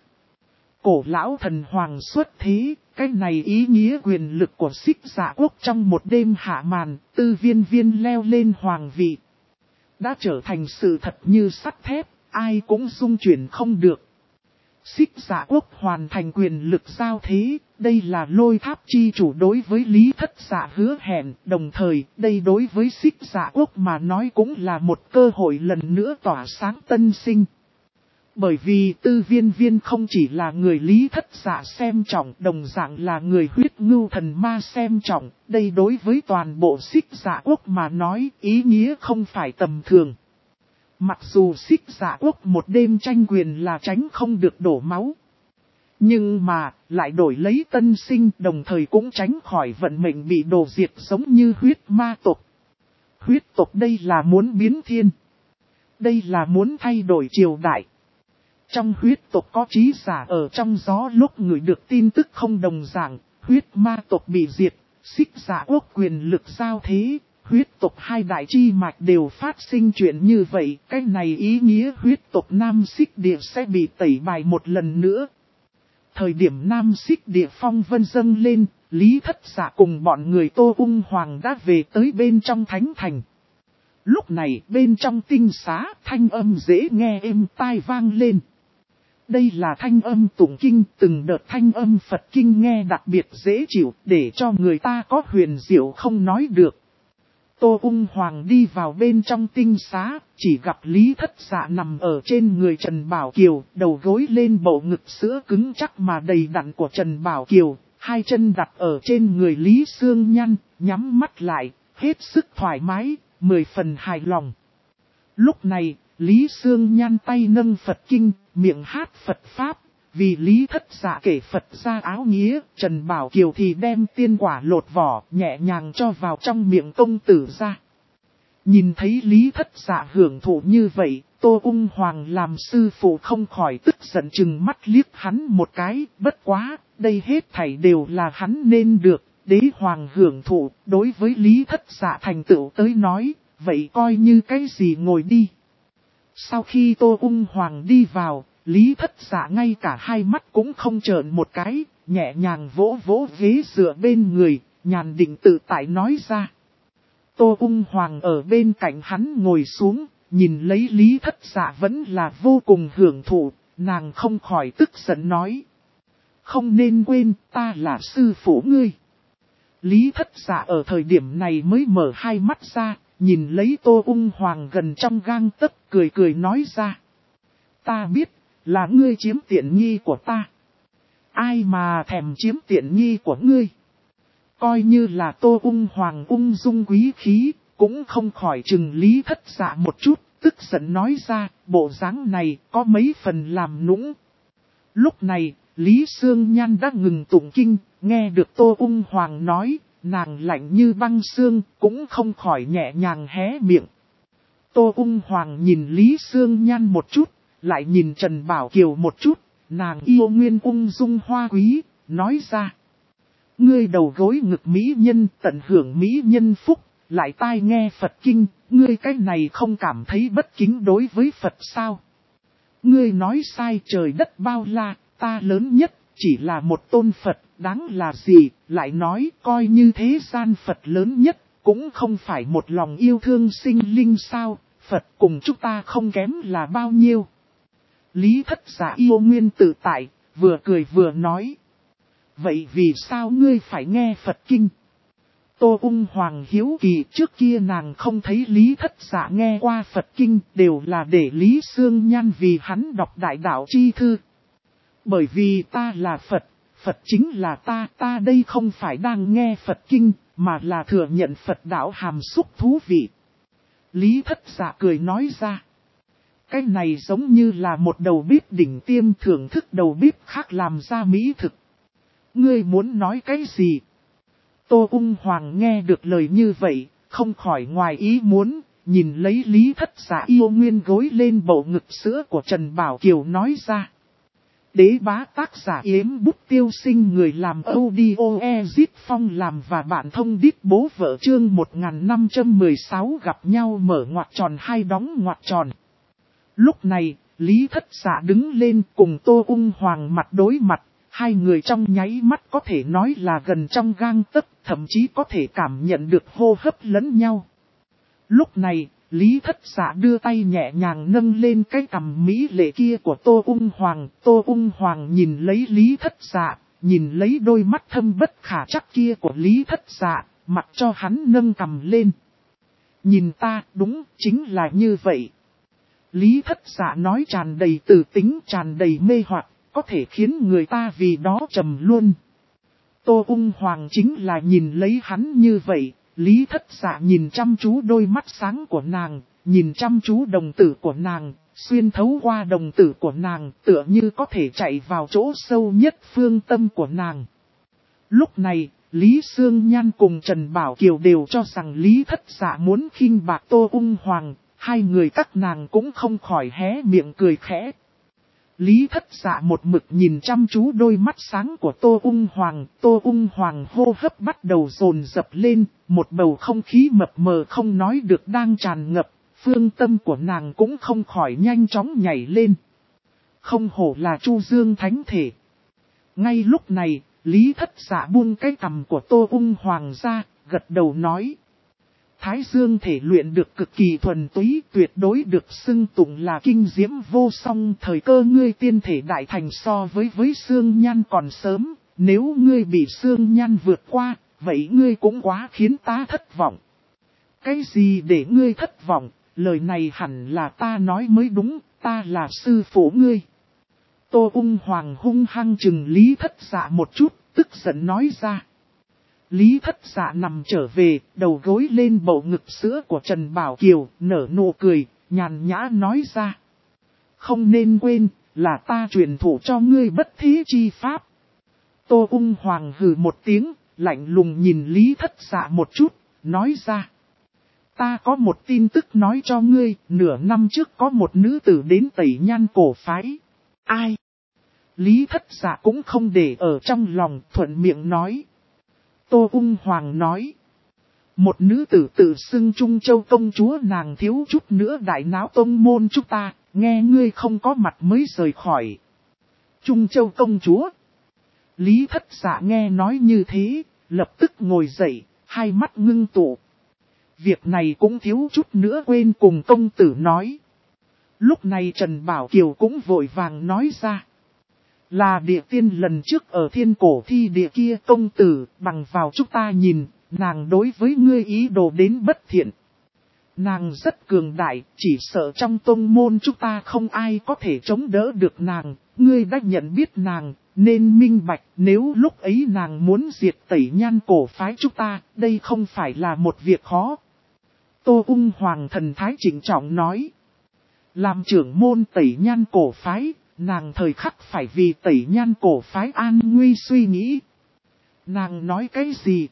A: Cổ lão thần hoàng xuất thế, cái này ý nghĩa quyền lực của Xích Dạ Quốc trong một đêm hạ màn, Tư Viên Viên leo lên hoàng vị. Đã trở thành sự thật như sắt thép, ai cũng dung chuyển không được. Xích Dạ Quốc hoàn thành quyền lực giao thế, đây là Lôi Tháp chi chủ đối với Lý Thất Dạ hứa hẹn, đồng thời đây đối với Xích Dạ Quốc mà nói cũng là một cơ hội lần nữa tỏa sáng tân sinh. Bởi vì Tư Viên Viên không chỉ là người Lý Thất Dạ xem trọng, đồng dạng là người Huyết Ngưu Thần Ma xem trọng, đây đối với toàn bộ Xích Dạ Quốc mà nói ý nghĩa không phải tầm thường. Mặc dù Xích Dạ Quốc một đêm tranh quyền là tránh không được đổ máu, nhưng mà lại đổi lấy tân sinh, đồng thời cũng tránh khỏi vận mệnh bị đổ diệt giống như huyết ma tộc. Huyết tộc đây là muốn biến thiên, đây là muốn thay đổi triều đại. Trong huyết tộc có trí giả ở trong gió lúc người được tin tức không đồng dạng, huyết ma tộc bị diệt, Xích Dạ Quốc quyền lực giao thế, huyết tộc hai đại chi mạch đều phát sinh chuyện như vậy, cái này ý nghĩa huyết tộc Nam Xích Địa sẽ bị tẩy bài một lần nữa. Thời điểm Nam Xích Địa phong vân dâng lên, Lý Thất Dạ cùng bọn người Tô Ung Hoàng đã về tới bên trong thánh thành. Lúc này bên trong tinh xá thanh âm dễ nghe êm tai vang lên. Đây là thanh âm tụng kinh, từng đợt thanh âm Phật kinh nghe đặc biệt dễ chịu, để cho người ta có huyền diệu không nói được. Tô Ung Hoàng đi vào bên trong tinh xá, chỉ gặp Lý Thất Dạ nằm ở trên người Trần Bảo Kiều, đầu gối lên bộ ngực sữa cứng chắc mà đầy đặn của Trần Bảo Kiều, hai chân đặt ở trên người Lý Sương Nhan, nhắm mắt lại, hết sức thoải mái, 10 phần hài lòng. Lúc này, Lý Sương Nhan tay nâng Phật kinh, miệng hát Phật Pháp, vì Lý Thất Dạ kể Phật ra áo nghĩa, Trần Bảo Kiều thì đem tiên quả lột vỏ, nhẹ nhàng cho vào trong miệng công tử ra. Nhìn thấy Lý Thất Dạ hưởng thụ như vậy, Tô Ung Hoàng làm sư phụ không khỏi tức giận chừng mắt liếc hắn một cái, bất quá, đây hết thảy đều là hắn nên được, đế hoàng hưởng thụ, đối với Lý Thất Dạ thành tựu tới nói, vậy coi như cái gì ngồi đi. Sau khi Tô Ung Hoàng đi vào, Lý Thất Dạ ngay cả hai mắt cũng không trợn một cái, nhẹ nhàng vỗ vỗ ghế dựa bên người, nhàn định tự tại nói ra. Tô Ung Hoàng ở bên cạnh hắn ngồi xuống, nhìn lấy Lý Thất Dạ vẫn là vô cùng hưởng thụ, nàng không khỏi tức giận nói. Không nên quên ta là sư phụ ngươi. Lý Thất Dạ ở thời điểm này mới mở hai mắt ra, nhìn lấy Tô Ung Hoàng gần trong gang tấc, cười cười nói ra. Ta biết, là ngươi chiếm tiện nghi của ta. Ai mà thèm chiếm tiện nghi của ngươi. Coi như là Tô Ung Hoàng ung dung quý khí, cũng không khỏi chừng Lý Thất Dạ một chút, tức giận nói ra, bộ dáng này có mấy phần làm nũng. Lúc này, Lý Sương Nhan đã ngừng tụng kinh, nghe được Tô Ung Hoàng nói, nàng lạnh như băng xương, cũng không khỏi nhẹ nhàng hé miệng. Tô Ung Hoàng nhìn Lý Sương Nhan một chút, lại nhìn Trần Bảo Kiều một chút, nàng yêu nguyên ung dung hoa quý, nói ra. Ngươi đầu gối ngực mỹ nhân, tận hưởng mỹ nhân phúc, lại tai nghe Phật kinh, ngươi cái này không cảm thấy bất kính đối với Phật sao? Ngươi nói sai, trời đất bao la, ta lớn nhất, chỉ là một tôn Phật, đáng là gì, lại nói coi như thế gian Phật lớn nhất, cũng không phải một lòng yêu thương sinh linh sao, Phật cùng chúng ta không kém là bao nhiêu. Lý Thất Dạ yêu nguyên tự tại, vừa cười vừa nói. Vậy vì sao ngươi phải nghe Phật kinh? Tô Ung Hoàng hiếu kỳ, trước kia nàng không thấy Lý Thất Dạ nghe qua Phật kinh, đều là để Lý Sương Nhan vì hắn đọc đại đạo chi thư. Bởi vì ta là Phật, Phật chính là ta đây không phải đang nghe Phật kinh, mà là thừa nhận Phật đạo hàm xúc thú vị. Lý Thất Dạ cười nói ra. Cái này giống như là một đầu bếp đỉnh tiêm thưởng thức đầu bếp khác làm ra mỹ thực. Ngươi muốn nói cái gì? Tô Ung Hoàng nghe được lời như vậy, không khỏi ngoài ý muốn, nhìn lấy Lý Thất Dạ yêu nguyên gối lên bầu ngực sữa của Trần Bảo Kiều nói ra. Đế bá tác giả Yếm Bút Tiêu Sinh, người làm audio Ezit Phong làm và bạn thông đít bố vợ, chương 1516 gặp nhau mở ngoặc tròn hai đóng ngoặc tròn. Lúc này, Lý Thất Dạ đứng lên cùng Tô Ung Hoàng mặt đối mặt, hai người trong nháy mắt có thể nói là gần trong gang tấc, thậm chí có thể cảm nhận được hô hấp lẫn nhau. Lúc này, Lý Thất Dạ đưa tay nhẹ nhàng nâng lên cái cằm mỹ lệ kia của Tô Ung Hoàng. Tô Ung Hoàng nhìn lấy Lý Thất Dạ, nhìn lấy đôi mắt thâm bất khả trắc kia của Lý Thất Dạ, mặc cho hắn nâng cằm lên. Nhìn ta, đúng, chính là như vậy. Lý Thất Dạ nói tràn đầy từ tính, tràn đầy mê hoặc, có thể khiến người ta vì đó trầm luôn. Tô Ung Hoàng chính là nhìn lấy hắn như vậy. Lý Thất Dạ nhìn chăm chú đôi mắt sáng của nàng, nhìn chăm chú đồng tử của nàng, xuyên thấu qua đồng tử của nàng, tựa như có thể chạy vào chỗ sâu nhất phương tâm của nàng. Lúc này, Lý Sương Nhan cùng Trần Bảo Kiều đều cho rằng Lý Thất Dạ muốn khinh bạc Tô Ung Hoàng, hai người các nàng cũng không khỏi hé miệng cười khẽ. Lý Thất Dạ một mực nhìn chăm chú đôi mắt sáng của Tô Ung Hoàng hô hấp bắt đầu dồn dập lên, một bầu không khí mập mờ không nói được đang tràn ngập, phương tâm của nàng cũng không khỏi nhanh chóng nhảy lên. Không hổ là Chu Dương thánh thể. Ngay lúc này, Lý Thất Dạ buông cái cằm của Tô Ung Hoàng ra, gật đầu nói. Thái Dương thể luyện được cực kỳ thuần túy, tuyệt đối được xưng tụng là kinh diễm vô song. Thời cơ ngươi tiên thể đại thành so với Sương Nhan còn sớm, nếu ngươi bị Sương Nhan vượt qua, vậy ngươi cũng quá khiến ta thất vọng. Cái gì để ngươi thất vọng, lời này hẳn là ta nói mới đúng, ta là sư phụ ngươi. Tô Ung Hoàng hung hăng chừng Lý Thất Dạ một chút, tức giận nói ra. Lý Thất Dạ nằm trở về, đầu gối lên bầu ngực sữa của Trần Bảo Kiều, nở nụ cười, nhàn nhã nói ra. Không nên quên, là ta truyền thụ cho ngươi bất thế chi pháp. Tô Ung Hoàng hừ một tiếng, lạnh lùng nhìn Lý Thất Dạ một chút, nói ra. Ta có một tin tức nói cho ngươi, nửa năm trước có một nữ tử đến Tẩy Nhan cổ phái. Ai? Lý Thất Dạ cũng không để ở trong lòng, thuận miệng nói. Tô Ung Hoàng nói. Một nữ tử tự xưng Trung Châu công chúa, nàng thiếu chút nữa đại náo tông môn chúng ta, nghe ngươi không có mặt mới rời khỏi. Trung Châu công chúa. Lý Thất Dạ nghe nói như thế, lập tức ngồi dậy, hai mắt ngưng tụ. Việc này cũng thiếu chút nữa quên cùng công tử nói. Lúc này Trần Bảo Kiều cũng vội vàng nói ra. Là địa tiên lần trước ở thiên cổ thi địa kia công tử, bằng vào chúng ta nhìn, nàng đối với ngươi ý đồ đến bất thiện. Nàng rất cường đại, chỉ sợ trong tông môn chúng ta không ai có thể chống đỡ được nàng, ngươi đã nhận biết nàng, nên minh bạch nếu lúc ấy nàng muốn diệt Tẩy Nhan cổ phái chúng ta, đây không phải là một việc khó. Tô Ung Hoàng thần thái trịnh trọng nói, làm trưởng môn Tẩy Nhan cổ phái, nàng thời khắc phải vì Tẩy Nhan cổ phái an nguy suy nghĩ. Nàng nói cái gì?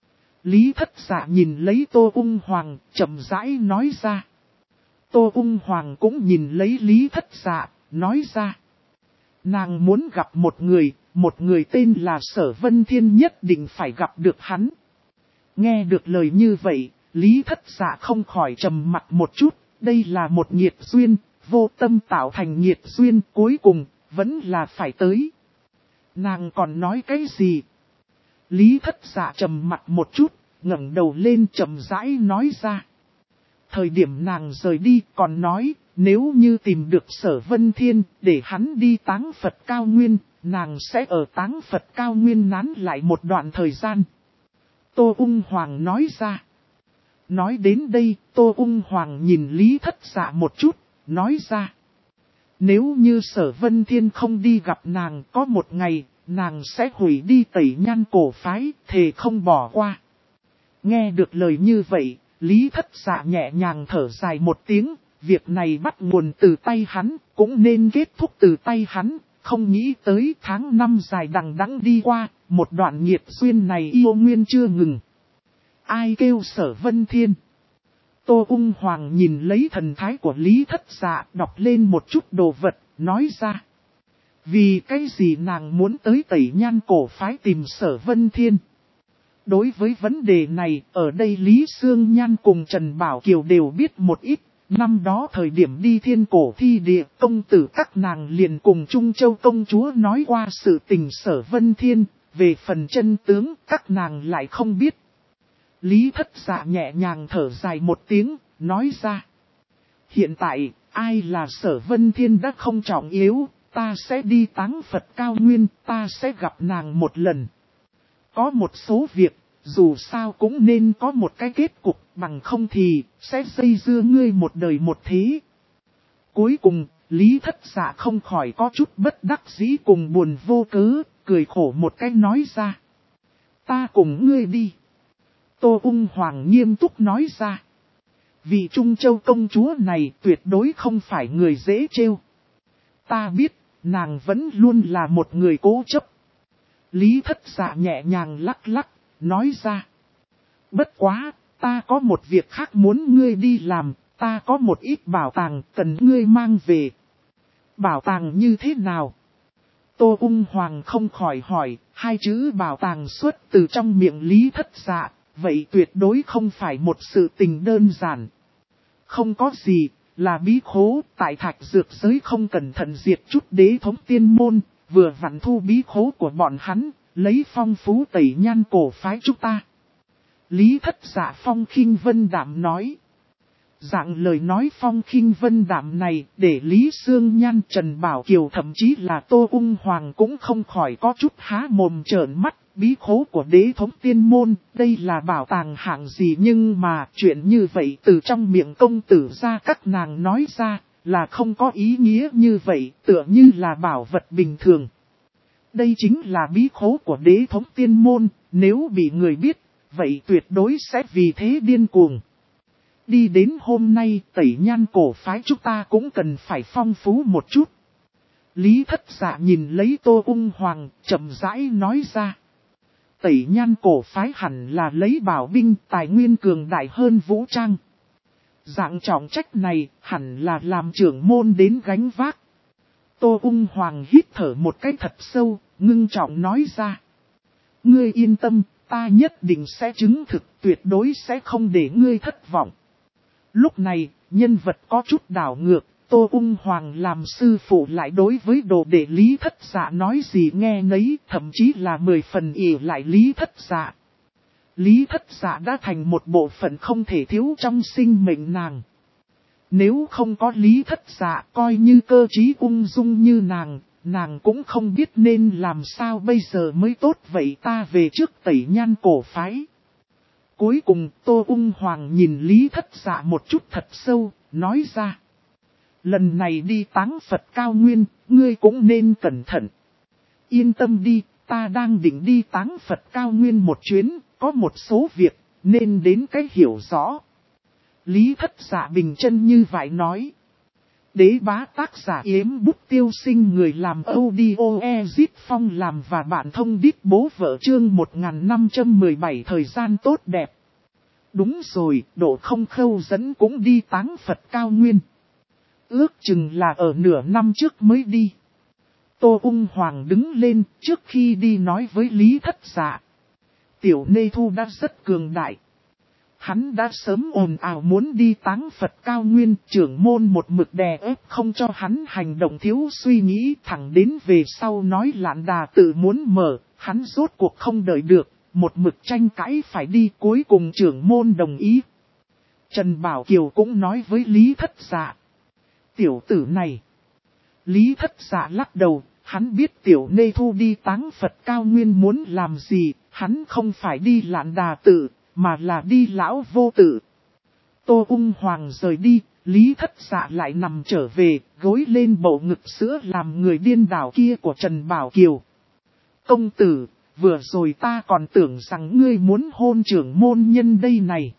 A: Lý Thất Dạ nhìn lấy Tô Ung Hoàng, chậm rãi nói ra. Tô Ung Hoàng cũng nhìn lấy Lý Thất Dạ, nói ra. Nàng muốn gặp một người tên là Sở Vân Thiên, nhất định phải gặp được hắn. Nghe được lời như vậy, Lý Thất Dạ không khỏi trầm mặt một chút, đây là một nghiệt duyên, vô tâm tạo thành nghiệt duyên, cuối cùng, vẫn là phải tới. Nàng còn nói cái gì? Lý Thất Dạ trầm mặt một chút, ngẩng đầu lên chậm rãi nói ra. Thời điểm nàng rời đi còn nói, nếu như tìm được Sở Vân Thiên để hắn đi Táng Phật Cao Nguyên, nàng sẽ ở Táng Phật Cao Nguyên nán lại một đoạn thời gian. Tô Ung Hoàng nói ra. Nói đến đây, Tô Ung Hoàng nhìn Lý Thất Dạ một chút, nói ra. Nếu như Sở Vân Thiên không đi gặp nàng có một ngày, nàng sẽ hủy đi Tẩy Nhan cổ phái, thề không bỏ qua. Nghe được lời như vậy, Lý Thất Dạ nhẹ nhàng thở dài một tiếng, việc này bắt nguồn từ tay hắn, cũng nên kết thúc từ tay hắn, không nghĩ tới tháng 5 dài đằng đẵng đi qua, một đoạn nghiệt duyên này yêu nguyên chưa ngừng. Ai kêu Sở Vân Thiên? Tô Ung Hoàng nhìn lấy thần thái của Lý Thất Dạ, đọc lên một chút đồ vật, nói ra. Vì cái gì nàng muốn tới Tẩy Nhan cổ phái tìm Sở Vân Thiên? Đối với vấn đề này, ở đây Lý Sương Nhan cùng Trần Bảo Kiều đều biết một ít. Năm đó thời điểm đi Thiên Cổ Thi Địa, công tử các nàng liền cùng Trung Châu công chúa nói qua sự tình Sở Vân Thiên, về phần chân tướng các nàng lại không biết. Lý Thất Dạ nhẹ nhàng thở dài một tiếng, nói ra. Hiện tại, ai là Sở Vân Thiên đã không trọng yếu, ta sẽ đi Táng Phật Cao Nguyên, ta sẽ gặp nàng một lần. Có một số việc, dù sao cũng nên có một cái kết cục, bằng không thì, sẽ dây dưa ngươi một đời một thế. Cuối cùng, Lý Thất Dạ không khỏi có chút bất đắc dĩ cùng buồn vô cớ, cười khổ một cái nói ra. Ta cùng ngươi đi. Tô Ung Hoàng nghiêm túc nói ra. Vì Trung Châu công chúa này tuyệt đối không phải người dễ trêu. Ta biết, nàng vẫn luôn là một người cố chấp. Lý Thất Dạ nhẹ nhàng lắc lắc, nói ra. Bất quá, ta có một việc khác muốn ngươi đi làm, ta có một ít bảo tàng cần ngươi mang về. Bảo tàng như thế nào? Tô Ung Hoàng không khỏi hỏi, hai chữ bảo tàng xuất từ trong miệng Lý Thất Dạ, vậy tuyệt đối không phải một sự tình đơn giản. Không có gì, là bí khố, tại Thạch Dược giới không cẩn thận diệt chút đế thống tiên môn, vừa vặn thu bí khố của bọn hắn, lấy phong phú Tẩy Nhan cổ phái chúng ta. Lý Thất Dạ phong khinh vân đạm nói. Dạng lời nói phong khinh vân đạm này để Lý Sương Nhan, Trần Bảo Kiều thậm chí là Tô Ung Hoàng cũng không khỏi có chút há mồm trợn mắt. Bí khố của đế thống tiên môn, đây là bảo tàng hạng gì nhưng mà chuyện như vậy từ trong miệng công tử ra các nàng nói ra là không có ý nghĩa như vậy, tựa như là bảo vật bình thường. Đây chính là bí khố của đế thống tiên môn, nếu bị người biết, vậy tuyệt đối sẽ vì thế điên cuồng. Đi đến hôm nay Tẩy Nhan cổ phái chúng ta cũng cần phải phong phú một chút. Lý Thất Dạ nhìn lấy Tô Ung Hoàng, chậm rãi nói ra. Tẩy Nhan cổ phái hẳn là lấy bảo binh tài nguyên cường đại hơn vũ trang. Dạng trọng trách này hẳn là làm trưởng môn đến gánh vác. Tô Ung Hoàng hít thở một cái thật sâu, ngưng trọng nói ra. Ngươi yên tâm, ta nhất định sẽ chứng thực, tuyệt đối sẽ không để ngươi thất vọng. Lúc này, nhân vật có chút đảo ngược, Tô Ung Hoàng làm sư phụ lại đối với đồ đệ Lý Thất Dạ nói gì nghe nấy, thậm chí là 10 phần ỷ lại Lý Thất Dạ. Lý Thất Dạ đã thành một bộ phận không thể thiếu trong sinh mệnh nàng. Nếu không có Lý Thất Dạ coi như cơ trí ung dung như nàng cũng không biết nên làm sao bây giờ mới tốt vậy ta về trước Tẩy Nhan cổ phái. Cuối cùng Tô Ung Hoàng nhìn Lý Thất Dạ một chút thật sâu, nói ra. Lần này đi Táng Phật Cao Nguyên, ngươi cũng nên cẩn thận. Yên tâm đi, ta đang định đi Táng Phật Cao Nguyên một chuyến, có một số việc, nên đến cái hiểu rõ. Lý Thất Dạ bình chân như vậy nói. Đế bá tác giả Yếm Bút Tiêu Sinh người làm audio Ezit Phong làm và bạn thông đít bố vợ chương 1517 thời gian tốt đẹp. Đúng rồi, Độ Không Khâu dẫn cũng đi Táng Phật Cao Nguyên. Ước chừng là ở nửa năm trước mới đi. Tô Ung Hoàng đứng lên trước khi đi nói với Lý Thất Dạ. Tiểu Nê Thu đã rất cường đại. hắn đã sớm ồn ào muốn đi táng Phật cao nguyên, trưởng môn một mực đè ép không cho hắn hành động thiếu suy nghĩ, thẳng đến về sau nói Lạn Đà tự muốn mở, hắn rốt cuộc không đợi được, một mực tranh cãi phải đi, cuối cùng trưởng môn đồng ý. Trần Bảo Kiều cũng nói với Lý Thất Dạ. Tiểu tử này. Lý Thất Dạ lắc đầu, hắn biết Tiểu Nê Thu đi táng Phật cao nguyên muốn làm gì, hắn không phải đi Lạn Đà tự, mà là đi Lão Vô Tự. Tô Ung Hoàng rời đi, Lý Thất Dạ lại nằm trở về, gối lên bầu ngực sữa làm người điên đảo kia của Trần Bảo Kiều. Công tử, vừa rồi ta còn tưởng rằng ngươi muốn hôn trưởng môn nhân đây này.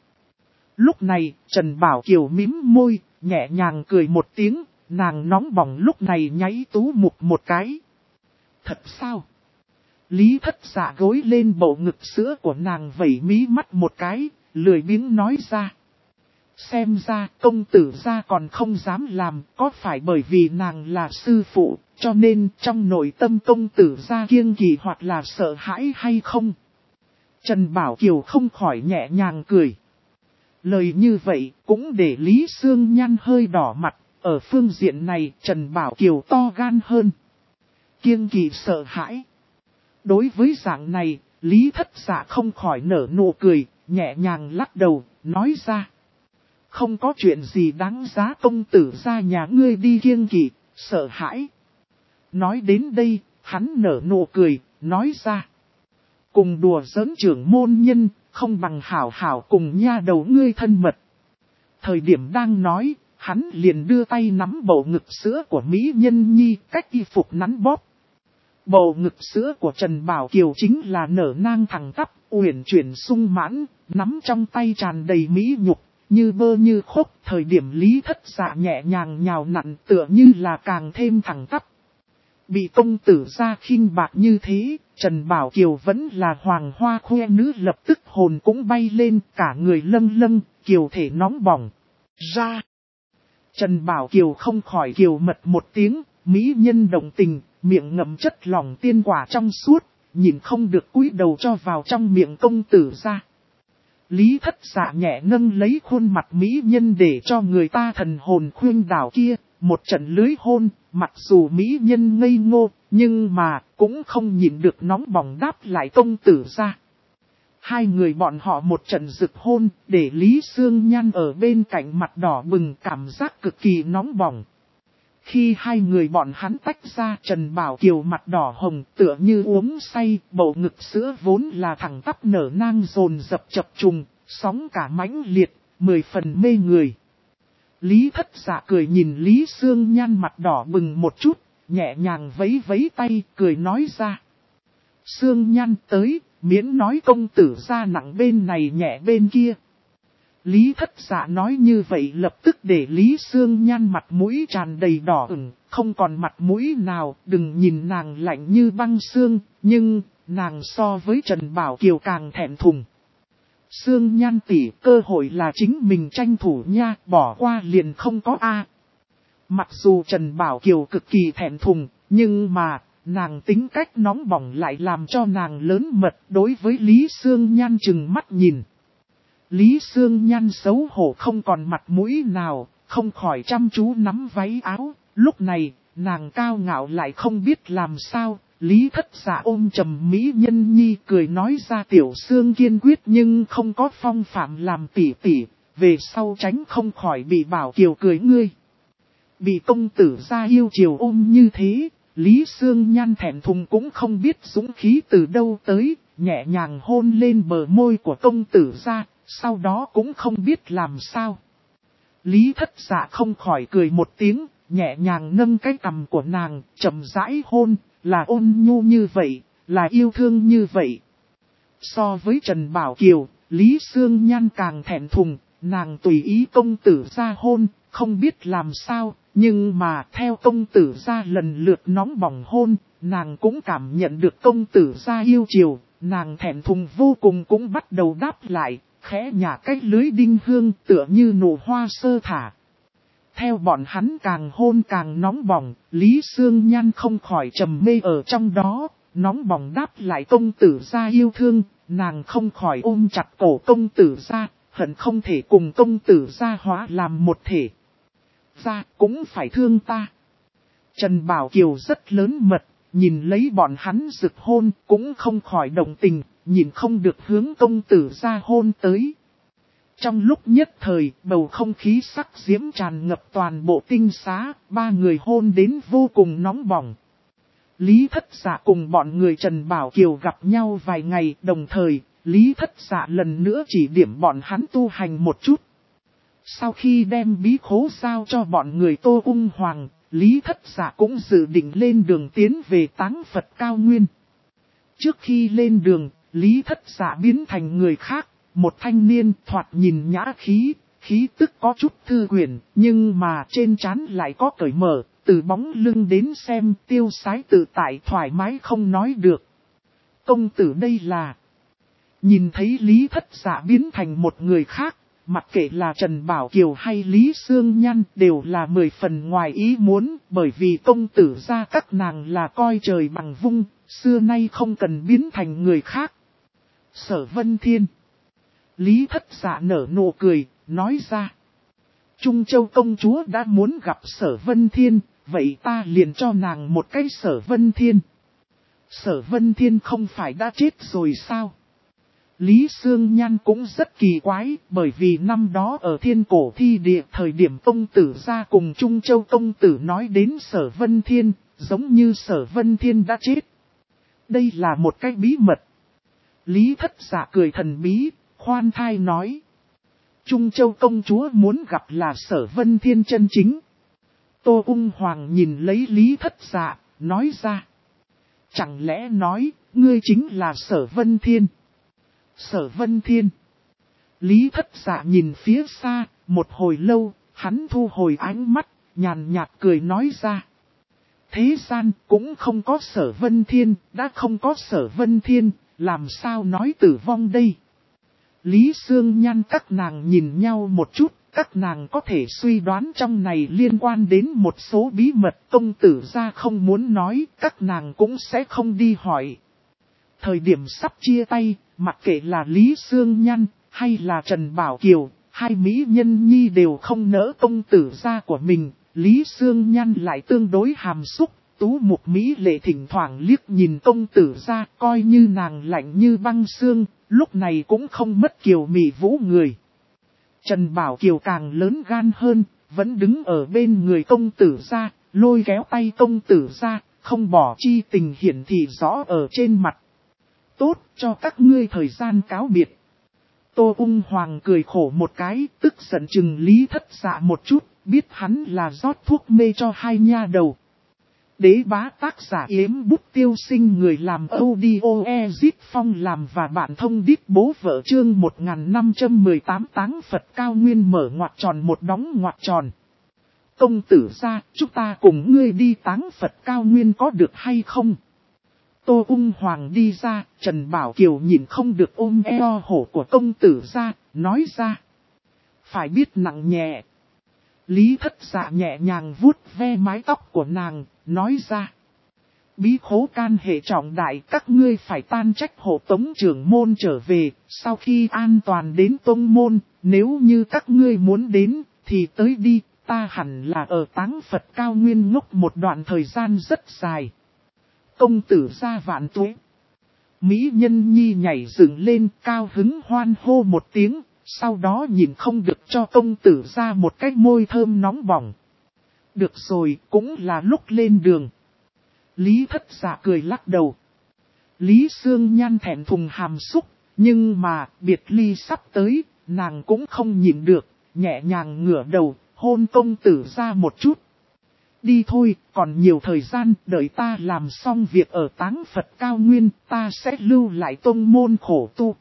A: Lúc này, Trần Bảo Kiều mím môi, nhẹ nhàng cười một tiếng, nàng nóng bỏng lúc này nháy tú mục một cái. Thật sao? Lý Thất Dạ gối lên bầu ngực sữa của nàng vẩy mí mắt một cái, lười biếng nói ra. Xem ra công tử gia còn không dám làm, có phải bởi vì nàng là sư phụ, cho nên trong nội tâm công tử gia kiêng kỵ hoặc là sợ hãi hay không? Trần Bảo Kiều không khỏi nhẹ nhàng cười. Lời như vậy cũng để Lý Sương Nhan hơi đỏ mặt, ở phương diện này Trần Bảo Kiều to gan hơn. Kiêng kỵ sợ hãi. Đối với dạng này, Lý Thất Dạ không khỏi nở nụ cười, nhẹ nhàng lắc đầu, nói ra. Không có chuyện gì đáng giá công tử gia nhà ngươi đi kiêng kỵ, sợ hãi. Nói đến đây, hắn nở nụ cười, nói ra. Cùng đùa giỡn trưởng môn nhân, không bằng hảo hảo cùng nha đầu ngươi thân mật. Thời điểm đang nói, hắn liền đưa tay nắm bầu ngực sữa của Mỹ Nhân Nhi, cách y phục nắn bóp. Bầu ngực sữa của Trần Bảo Kiều chính là nở nang thẳng tắp, uyển chuyển sung mãn, nắm trong tay tràn đầy mỹ nhục, như bơ như khúc. Thời điểm Lý Thất Dạ nhẹ nhàng nhào nặn tựa như là càng thêm thẳng tắp. Bị công tử gia khinh bạc như thế, Trần Bảo Kiều vẫn là hoàng hoa khoe nữ, lập tức hồn cũng bay lên, cả người lâng lâng, kiều thể nóng bỏng. Ra! Trần Bảo Kiều không khỏi kiều mật một tiếng, mỹ nhân đồng tình, miệng ngậm chất lỏng tiên quả trong suốt, nhìn không được cúi đầu cho vào trong miệng công tử gia. Lý Thất Dạ nhẹ nâng lấy khuôn mặt mỹ nhân để cho người ta thần hồn khuyên đảo kia, một trận lưới hôn, mặc dù mỹ nhân ngây ngô, nhưng mà cũng không nhịn được nóng bỏng đáp lại công tử gia. Hai người bọn họ một trận rực hôn, để Lý Sương Nhan ở bên cạnh mặt đỏ bừng, cảm giác cực kỳ nóng bỏng. Khi hai người bọn hắn tách ra, Trần Bảo Kiều mặt đỏ hồng tựa như uống say, bầu ngực sữa vốn là thẳng tắp nở nang dồn dập chập trùng, sóng cả mãnh liệt, 10 phần mê người. Lý Thất Dạ cười nhìn Lý Sương Nhan mặt đỏ bừng một chút, nhẹ nhàng vẫy vẫy tay, cười nói ra. Sương Nhan tới, miễn nói công tử gia nặng bên này nhẹ bên kia. Lý Thất Dạ nói như vậy lập tức để Lý Sương Nhan mặt mũi tràn đầy đỏ ửng, không còn mặt mũi nào, đừng nhìn nàng lạnh như băng xương, nhưng nàng so với Trần Bảo Kiều càng thẹn thùng. Sương Nhan tỷ, cơ hội là chính mình tranh thủ nha, bỏ qua liền không có a. Mặc dù Trần Bảo Kiều cực kỳ thẹn thùng, nhưng mà nàng tính cách nóng bỏng lại làm cho nàng lớn mật, đối với Lý Sương Nhan chừng mắt nhìn. Lý Sương Nhan xấu hổ không còn mặt mũi nào, không khỏi chăm chú nắm váy áo. Lúc này, nàng cao ngạo lại không biết làm sao. Lý Thất Dạ ôm trầm Mỹ Nhân Nhi cười nói ra tiểu Sương kiên quyết nhưng không có phong phạm làm tỉ tỉ. Về sau tránh không khỏi bị Bảo Kiều cười ngươi. Bị công tử gia yêu chiều ôm như thế, Lý Sương Nhan thẹn thùng cũng không biết dũng khí từ đâu tới, nhẹ nhàng hôn lên bờ môi của công tử gia. Sau đó cũng không biết làm sao. Lý Thất Dạ không khỏi cười một tiếng, nhẹ nhàng nâng cái cằm của nàng, chậm rãi hôn, là ôn nhu như vậy, là yêu thương như vậy. So với Trần Bảo Kiều, Lý Sương Nhan càng thẹn thùng, nàng tùy ý công tử gia hôn, không biết làm sao, nhưng mà theo công tử gia lần lượt nóng bỏng hôn, nàng cũng cảm nhận được công tử gia yêu chiều, nàng thẹn thùng vô cùng cũng bắt đầu đáp lại. Khẽ nhả cách lưới đinh hương tựa như nụ hoa sơ thả. Theo bọn hắn càng hôn càng nóng bỏng, Lý Sương Nhan không khỏi trầm mê ở trong đó, nóng bỏng đáp lại công tử gia yêu thương, nàng không khỏi ôm chặt cổ công tử gia, hận không thể cùng công tử gia hóa làm một thể. Gia cũng phải thương ta. Trần Bảo Kiều rất lớn mật, nhìn lấy bọn hắn rực hôn cũng không khỏi động tình, nhìn không được hướng công tử gia hôn tới. Trong lúc nhất thời, bầu không khí sắc diễm tràn ngập toàn bộ tinh xá, ba người hôn đến vô cùng nóng bỏng. Lý Thất Dạ cùng bọn người Trần Bảo Kiều gặp nhau vài ngày, đồng thời, Lý Thất Dạ lần nữa chỉ điểm bọn hắn tu hành một chút. Sau khi đem bí khố giao cho bọn người Tô Ung Hoàng, Lý Thất Dạ cũng dự định lên đường tiến về Táng Phật Cao Nguyên. Trước khi lên đường, Lý Thất Dạ biến thành người khác, một thanh niên thoạt nhìn nhã khí, khí tức có chút thư quyển, nhưng mà trên trán lại có cởi mở, từ bóng lưng đến xem tiêu sái tự tại thoải mái không nói được. Công tử đây là... Nhìn thấy Lý Thất Dạ biến thành một người khác, mặc kệ là Trần Bảo Kiều hay Lý Sương Nhan đều là 10 phần ngoài ý muốn, bởi vì công tử gia các nàng là coi trời bằng vung, xưa nay không cần biến thành người khác. Sở Vân Thiên. Lý Thất Dạ nở nụ cười, nói ra. Trung Châu công chúa đã muốn gặp Sở Vân Thiên, vậy ta liền cho nàng một cái Sở Vân Thiên. Sở Vân Thiên không phải đã chết rồi sao? Lý Sương Nhan cũng rất kỳ quái, bởi vì năm đó ở Thiên Cổ Thi Địa thời điểm công tử gia cùng Trung Châu công tử nói đến Sở Vân Thiên, giống như Sở Vân Thiên đã chết. Đây là một cái bí mật. Lý Thất Dạ cười thần bí, khoan thai nói. Trung Châu công chúa muốn gặp là Sở Vân Thiên chân chính. Tô Ung Hoàng nhìn lấy Lý Thất Dạ, nói ra. Chẳng lẽ nói, ngươi chính là Sở Vân Thiên? Sở Vân Thiên. Lý Thất Dạ nhìn phía xa, một hồi lâu, hắn thu hồi ánh mắt, nhàn nhạt cười nói ra. Thế gian cũng không có Sở Vân Thiên, đã không có Sở Vân Thiên, làm sao nói tử vong đây? Lý Sương Nhan các nàng nhìn nhau một chút, các nàng có thể suy đoán trong này liên quan đến một số bí mật công tử gia không muốn nói, các nàng cũng sẽ không đi hỏi. Thời điểm sắp chia tay, mặc kệ là Lý Sương Nhan, hay là Trần Bảo Kiều, hai mỹ nhân nhi đều không nỡ công tử gia của mình, Lý Sương Nhan lại tương đối hàm xúc, tú mục mỹ lệ thỉnh thoảng liếc nhìn công tử gia, coi như nàng lạnh như băng xương, lúc này cũng không mất kiều mị vũ người. Trần Bảo Kiều càng lớn gan hơn, vẫn đứng ở bên người công tử gia, lôi kéo tay công tử gia, không bỏ chi tình hiển thị rõ ở trên mặt. Tốt cho các ngươi thời gian cáo biệt. Tô Ung Hoàng cười khổ một cái, tức giận chừng Lý Thất Dạ một chút, biết hắn là rót thuốc mê cho hai nha đầu. Đế bá tác giả yếm bút tiêu sinh người làm audio Ezip Phong làm và bạn thông đít bố vợ chương 1518 Táng Phật Cao Nguyên mở ngoặc tròn một đóng ngoặc tròn. Công tử gia, chúng ta cùng ngươi đi Táng Phật Cao Nguyên có được hay không? Tô Ung Hoàng đi ra, Trần Bảo Kiều nhìn không được ôm eo hổ của công tử gia, nói ra. Phải biết nặng nhẹ. Lý Thất Dạ nhẹ nhàng vuốt ve mái tóc của nàng, nói ra. Bí khố can hệ trọng đại, các ngươi phải tan trách hộ tống trưởng môn trở về, sau khi an toàn đến tông môn, nếu như các ngươi muốn đến, thì tới đi, ta hẳn là ở Táng Phật Cao Nguyên ngốc một đoạn thời gian rất dài. Công tử gia vạn tuế. Mỹ nhân nhi nhảy dựng lên cao hứng hoan hô một tiếng, sau đó nhìn không được cho công tử gia một cái môi thơm nóng bỏng. Được rồi, cũng là lúc lên đường. Lý Thất Dạ cười lắc đầu. Lý Sương Nhan thẹn thùng hàm xúc, nhưng mà biệt ly sắp tới, nàng cũng không nhịn được, nhẹ nhàng ngửa đầu, hôn công tử gia một chút. Đi thôi, còn nhiều thời gian, đợi ta làm xong việc ở Táng Phật Cao Nguyên, ta sẽ lưu lại tông môn khổ tu.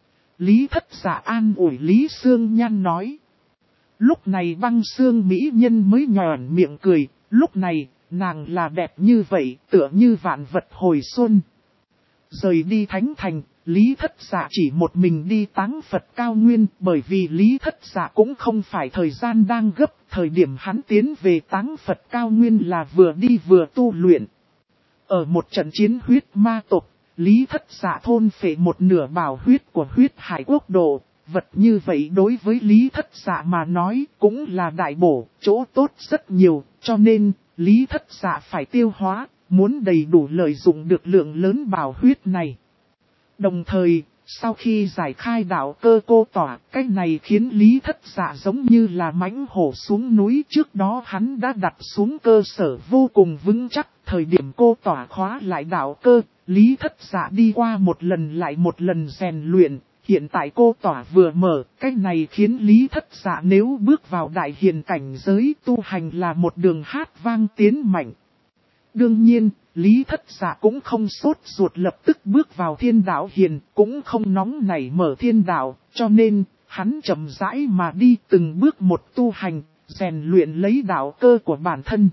A: Lý Thất Dạ an ủi Lý Sương Nhan nói. Lúc này Băng Sương mỹ nhân mới nhòn miệng cười, lúc này, nàng là đẹp như vậy, tựa như vạn vật hồi xuân. Rời đi Thánh Thành, Lý Thất Dạ chỉ một mình đi Táng Phật Cao Nguyên, bởi vì Lý Thất Dạ cũng không phải thời gian đang gấp, thời điểm hắn tiến về Táng Phật Cao Nguyên là vừa đi vừa tu luyện. Ở một trận chiến huyết ma tộc, Lý Thất Dạ thôn phệ một nửa bảo huyết của huyết hải quốc độ, vật như vậy đối với Lý Thất Dạ mà nói cũng là đại bổ, chỗ tốt rất nhiều, cho nên Lý Thất Dạ phải tiêu hóa, muốn đầy đủ lợi dụng được lượng lớn bảo huyết này. Đồng thời, sau khi giải khai đạo cơ cô tỏa, cái này khiến Lý Thất Dạ giống như là mãnh hổ xuống núi. Trước đó hắn đã đặt xuống cơ sở vô cùng vững chắc, thời điểm cô tỏa khóa lại đạo cơ, Lý Thất Dạ đi qua một lần lại một lần rèn luyện. Hiện tại cô tỏa vừa mở, cái này khiến Lý Thất Dạ nếu bước vào đại hiền cảnh giới tu hành là một đường hát vang tiến mạnh. Đương nhiên, Lý Thất Dạ cũng không sốt ruột lập tức bước vào thiên đạo hiền, cũng không nóng nảy mở thiên đạo, cho nên, hắn chậm rãi mà đi từng bước một tu hành, rèn luyện lấy đạo cơ của bản thân.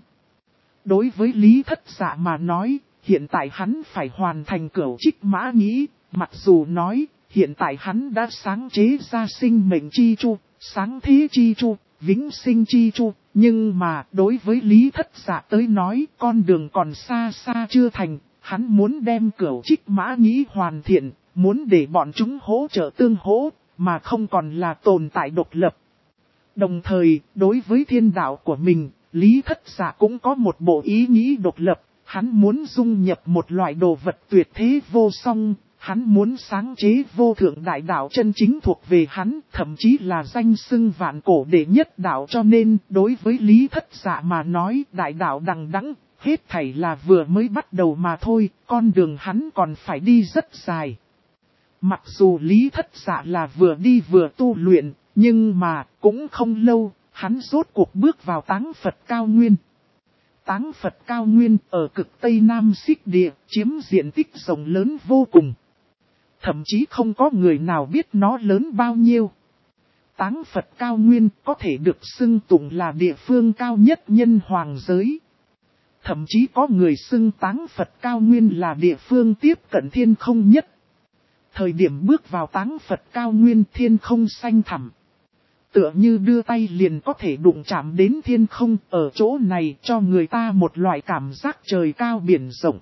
A: Đối với Lý Thất Dạ mà nói, hiện tại hắn phải hoàn thành cửu trích mã nhĩ, mặc dù nói, hiện tại hắn đã sáng chế ra sinh mệnh chi chu, sáng thế chi chu, vĩnh sinh chi chu. Nhưng mà đối với Lý Thất Dạ tới nói con đường còn xa xa chưa thành, hắn muốn đem cửu trích mã nhĩ hoàn thiện, muốn để bọn chúng hỗ trợ tương hỗ, mà không còn là tồn tại độc lập. Đồng thời, đối với thiên đạo của mình, Lý Thất Dạ cũng có một bộ ý nghĩ độc lập, hắn muốn dung nhập một loại đồ vật tuyệt thế vô song. Hắn muốn sáng chế vô thượng đại đạo chân chính thuộc về hắn, thậm chí là danh xưng vạn cổ đệ nhất đạo, cho nên đối với Lý Thất Dạ mà nói đại đạo đằng đẵng, hết thảy là vừa mới bắt đầu mà thôi, con đường hắn còn phải đi rất dài. Mặc dù Lý Thất Dạ là vừa đi vừa tu luyện, nhưng mà cũng không lâu, hắn rốt cuộc bước vào Táng Phật Cao Nguyên. Táng Phật Cao Nguyên ở cực Tây Nam Xích Địa, chiếm diện tích rộng lớn vô cùng. Thậm chí không có người nào biết nó lớn bao nhiêu. Táng Phật Cao Nguyên có thể được xưng tụng là địa phương cao nhất nhân hoàng giới. Thậm chí có người xưng Táng Phật Cao Nguyên là địa phương tiếp cận thiên không nhất. Thời điểm bước vào Táng Phật Cao Nguyên thiên không xanh thẳm. Tựa như đưa tay liền có thể đụng chạm đến thiên không, ở chỗ này cho người ta một loại cảm giác trời cao biển rộng.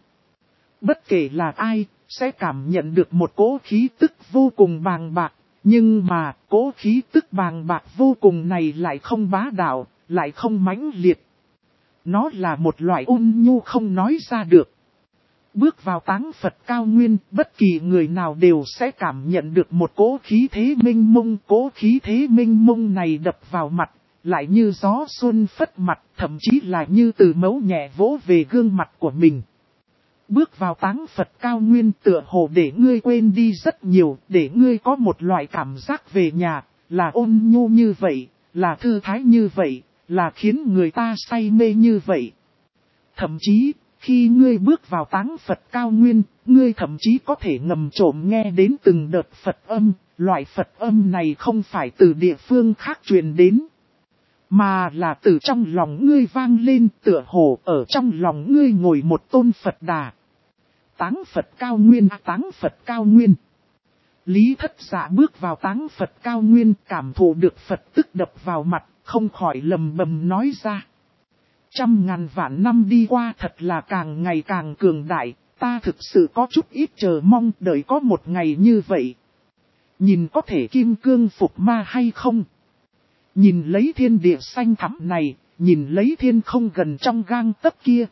A: Bất kể là ai, sẽ cảm nhận được một cỗ khí tức vô cùng bàng bạc, nhưng mà cỗ khí tức bàng bạc vô cùng này lại không bá đạo, lại không mãnh liệt. Nó là một loại ôn nhu không nói ra được. Bước vào Táng Phật Cao Nguyên, bất kỳ người nào đều sẽ cảm nhận được một cỗ khí thế mênh mông. Cỗ khí thế mênh mông này đập vào mặt, lại như gió xuân phất mặt, thậm chí là như từ mấu nhẹ vỗ về gương mặt của mình. Bước vào Táng Phật Cao Nguyên tựa hồ để ngươi quên đi rất nhiều, để ngươi có một loại cảm giác về nhà, là ôn nhu như vậy, là thư thái như vậy, là khiến người ta say mê như vậy. Thậm chí, khi ngươi bước vào Táng Phật Cao Nguyên, ngươi thậm chí có thể ngầm trộm nghe đến từng đợt Phật âm, loại Phật âm này không phải từ địa phương khác truyền đến, mà là từ trong lòng ngươi vang lên, tựa hồ ở trong lòng ngươi ngồi một tôn Phật Đà. Táng Phật Cao Nguyên, Táng Phật Cao Nguyên. Lý Thất Dạ bước vào Táng Phật Cao Nguyên, cảm thụ được Phật tức đập vào mặt, không khỏi lầm bầm nói ra. 100.000 vạn năm đi qua thật là càng ngày càng cường đại, ta thực sự có chút ít chờ mong đợi có một ngày như vậy. Nhìn có thể kim cương phục ma hay không? Nhìn lấy thiên địa xanh thẳm này, nhìn lấy thiên không gần trong gang tấc kia.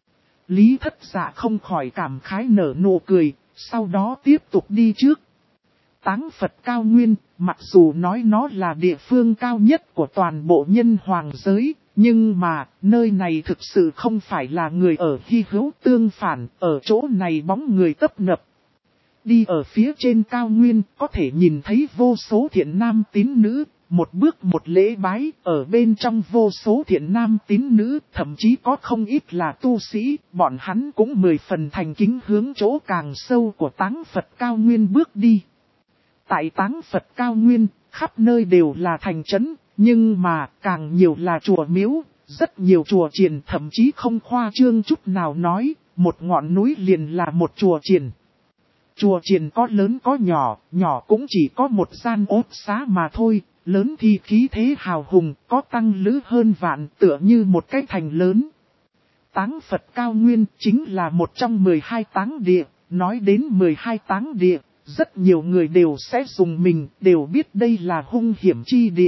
A: Lý Thất Dạ không khỏi cảm khái nở nụ cười, sau đó tiếp tục đi trước. Táng Phật Cao Nguyên, mặc dù nói nó là địa phương cao nhất của toàn bộ nhân hoàng giới, nhưng mà nơi này thực sự không phải là người ở hy hữu, tương phản, ở chỗ này bóng người tấp nập. Đi ở phía trên cao nguyên có thể nhìn thấy vô số thiện nam tín nữ, một bước một lễ bái, ở bên trong vô số thiện nam tín nữ, thậm chí có không ít là tu sĩ, bọn hắn cũng 10 phần thành kính hướng chỗ càng sâu của Táng Phật Cao Nguyên bước đi. Tại Táng Phật Cao Nguyên, khắp nơi đều là thành trấn, nhưng mà càng nhiều là chùa miếu, rất nhiều chùa chiền, thậm chí không khoa trương chút nào nói, một ngọn núi liền là một chùa chiền. Chùa chiền có lớn có nhỏ, nhỏ cũng chỉ có một gian ốt xá mà thôi, lớn thì khí thế hào hùng, có tăng lữ hơn vạn, tựa như một cái thành lớn. Táng Phật Cao Nguyên chính là một trong 12 táng địa, nói đến 12 táng địa, rất nhiều người đều sẽ dùng mình, đều biết đây là hung hiểm chi địa.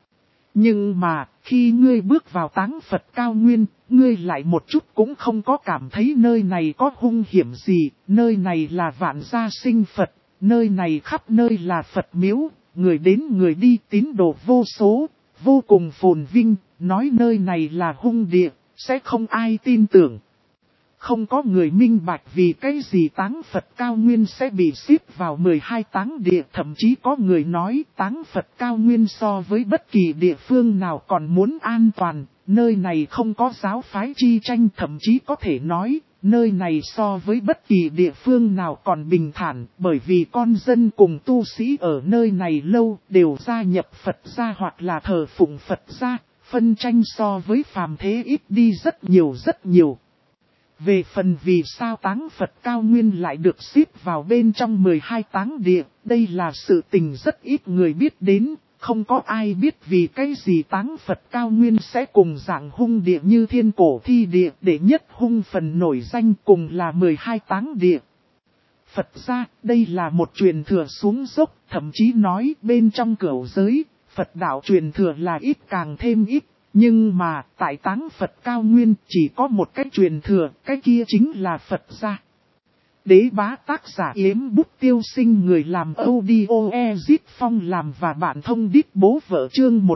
A: Nhưng mà, khi ngươi bước vào Táng Phật cao nguyên, ngươi lại một chút cũng không có cảm thấy nơi này có hung hiểm gì, nơi này là vạn gia sinh Phật, nơi này khắp nơi là Phật miếu, người đến người đi tín đồ vô số, vô cùng phồn vinh, nói nơi này là hung địa, sẽ không ai tin tưởng. Không có người minh bạch vì cái gì Táng Phật cao nguyên sẽ bị xếp vào 12 táng địa. Thậm chí có người nói Táng Phật cao nguyên so với bất kỳ địa phương nào còn muốn an toàn. Nơi này không có giáo phái chi tranh, thậm chí có thể nói nơi này so với bất kỳ địa phương nào còn bình thản. Bởi vì con dân cùng tu sĩ ở nơi này lâu đều gia nhập Phật gia hoặc là thờ phụng Phật gia. Phân tranh so với phàm thế ít đi rất nhiều. Về phần vì sao Táng Phật cao nguyên lại được xếp vào bên trong 12 táng địa, đây là sự tình rất ít người biết đến, không có ai biết vì cái gì Táng Phật cao nguyên sẽ cùng dạng hung địa như thiên cổ thi địa để nhất hung phần nổi danh cùng là 12 táng địa. Phật ra, đây là một truyền thừa xuống dốc, thậm chí nói bên trong cửu giới, Phật đạo truyền thừa là ít càng thêm ít. Nhưng mà, tại Táng Phật cao nguyên chỉ có một cách truyền thừa, cái kia chính là Phật gia. Đế bá tác giả Yếm Bút Tiêu Sinh, người làm audio Ezit Phong làm và bạn thông đít bố vợ, chương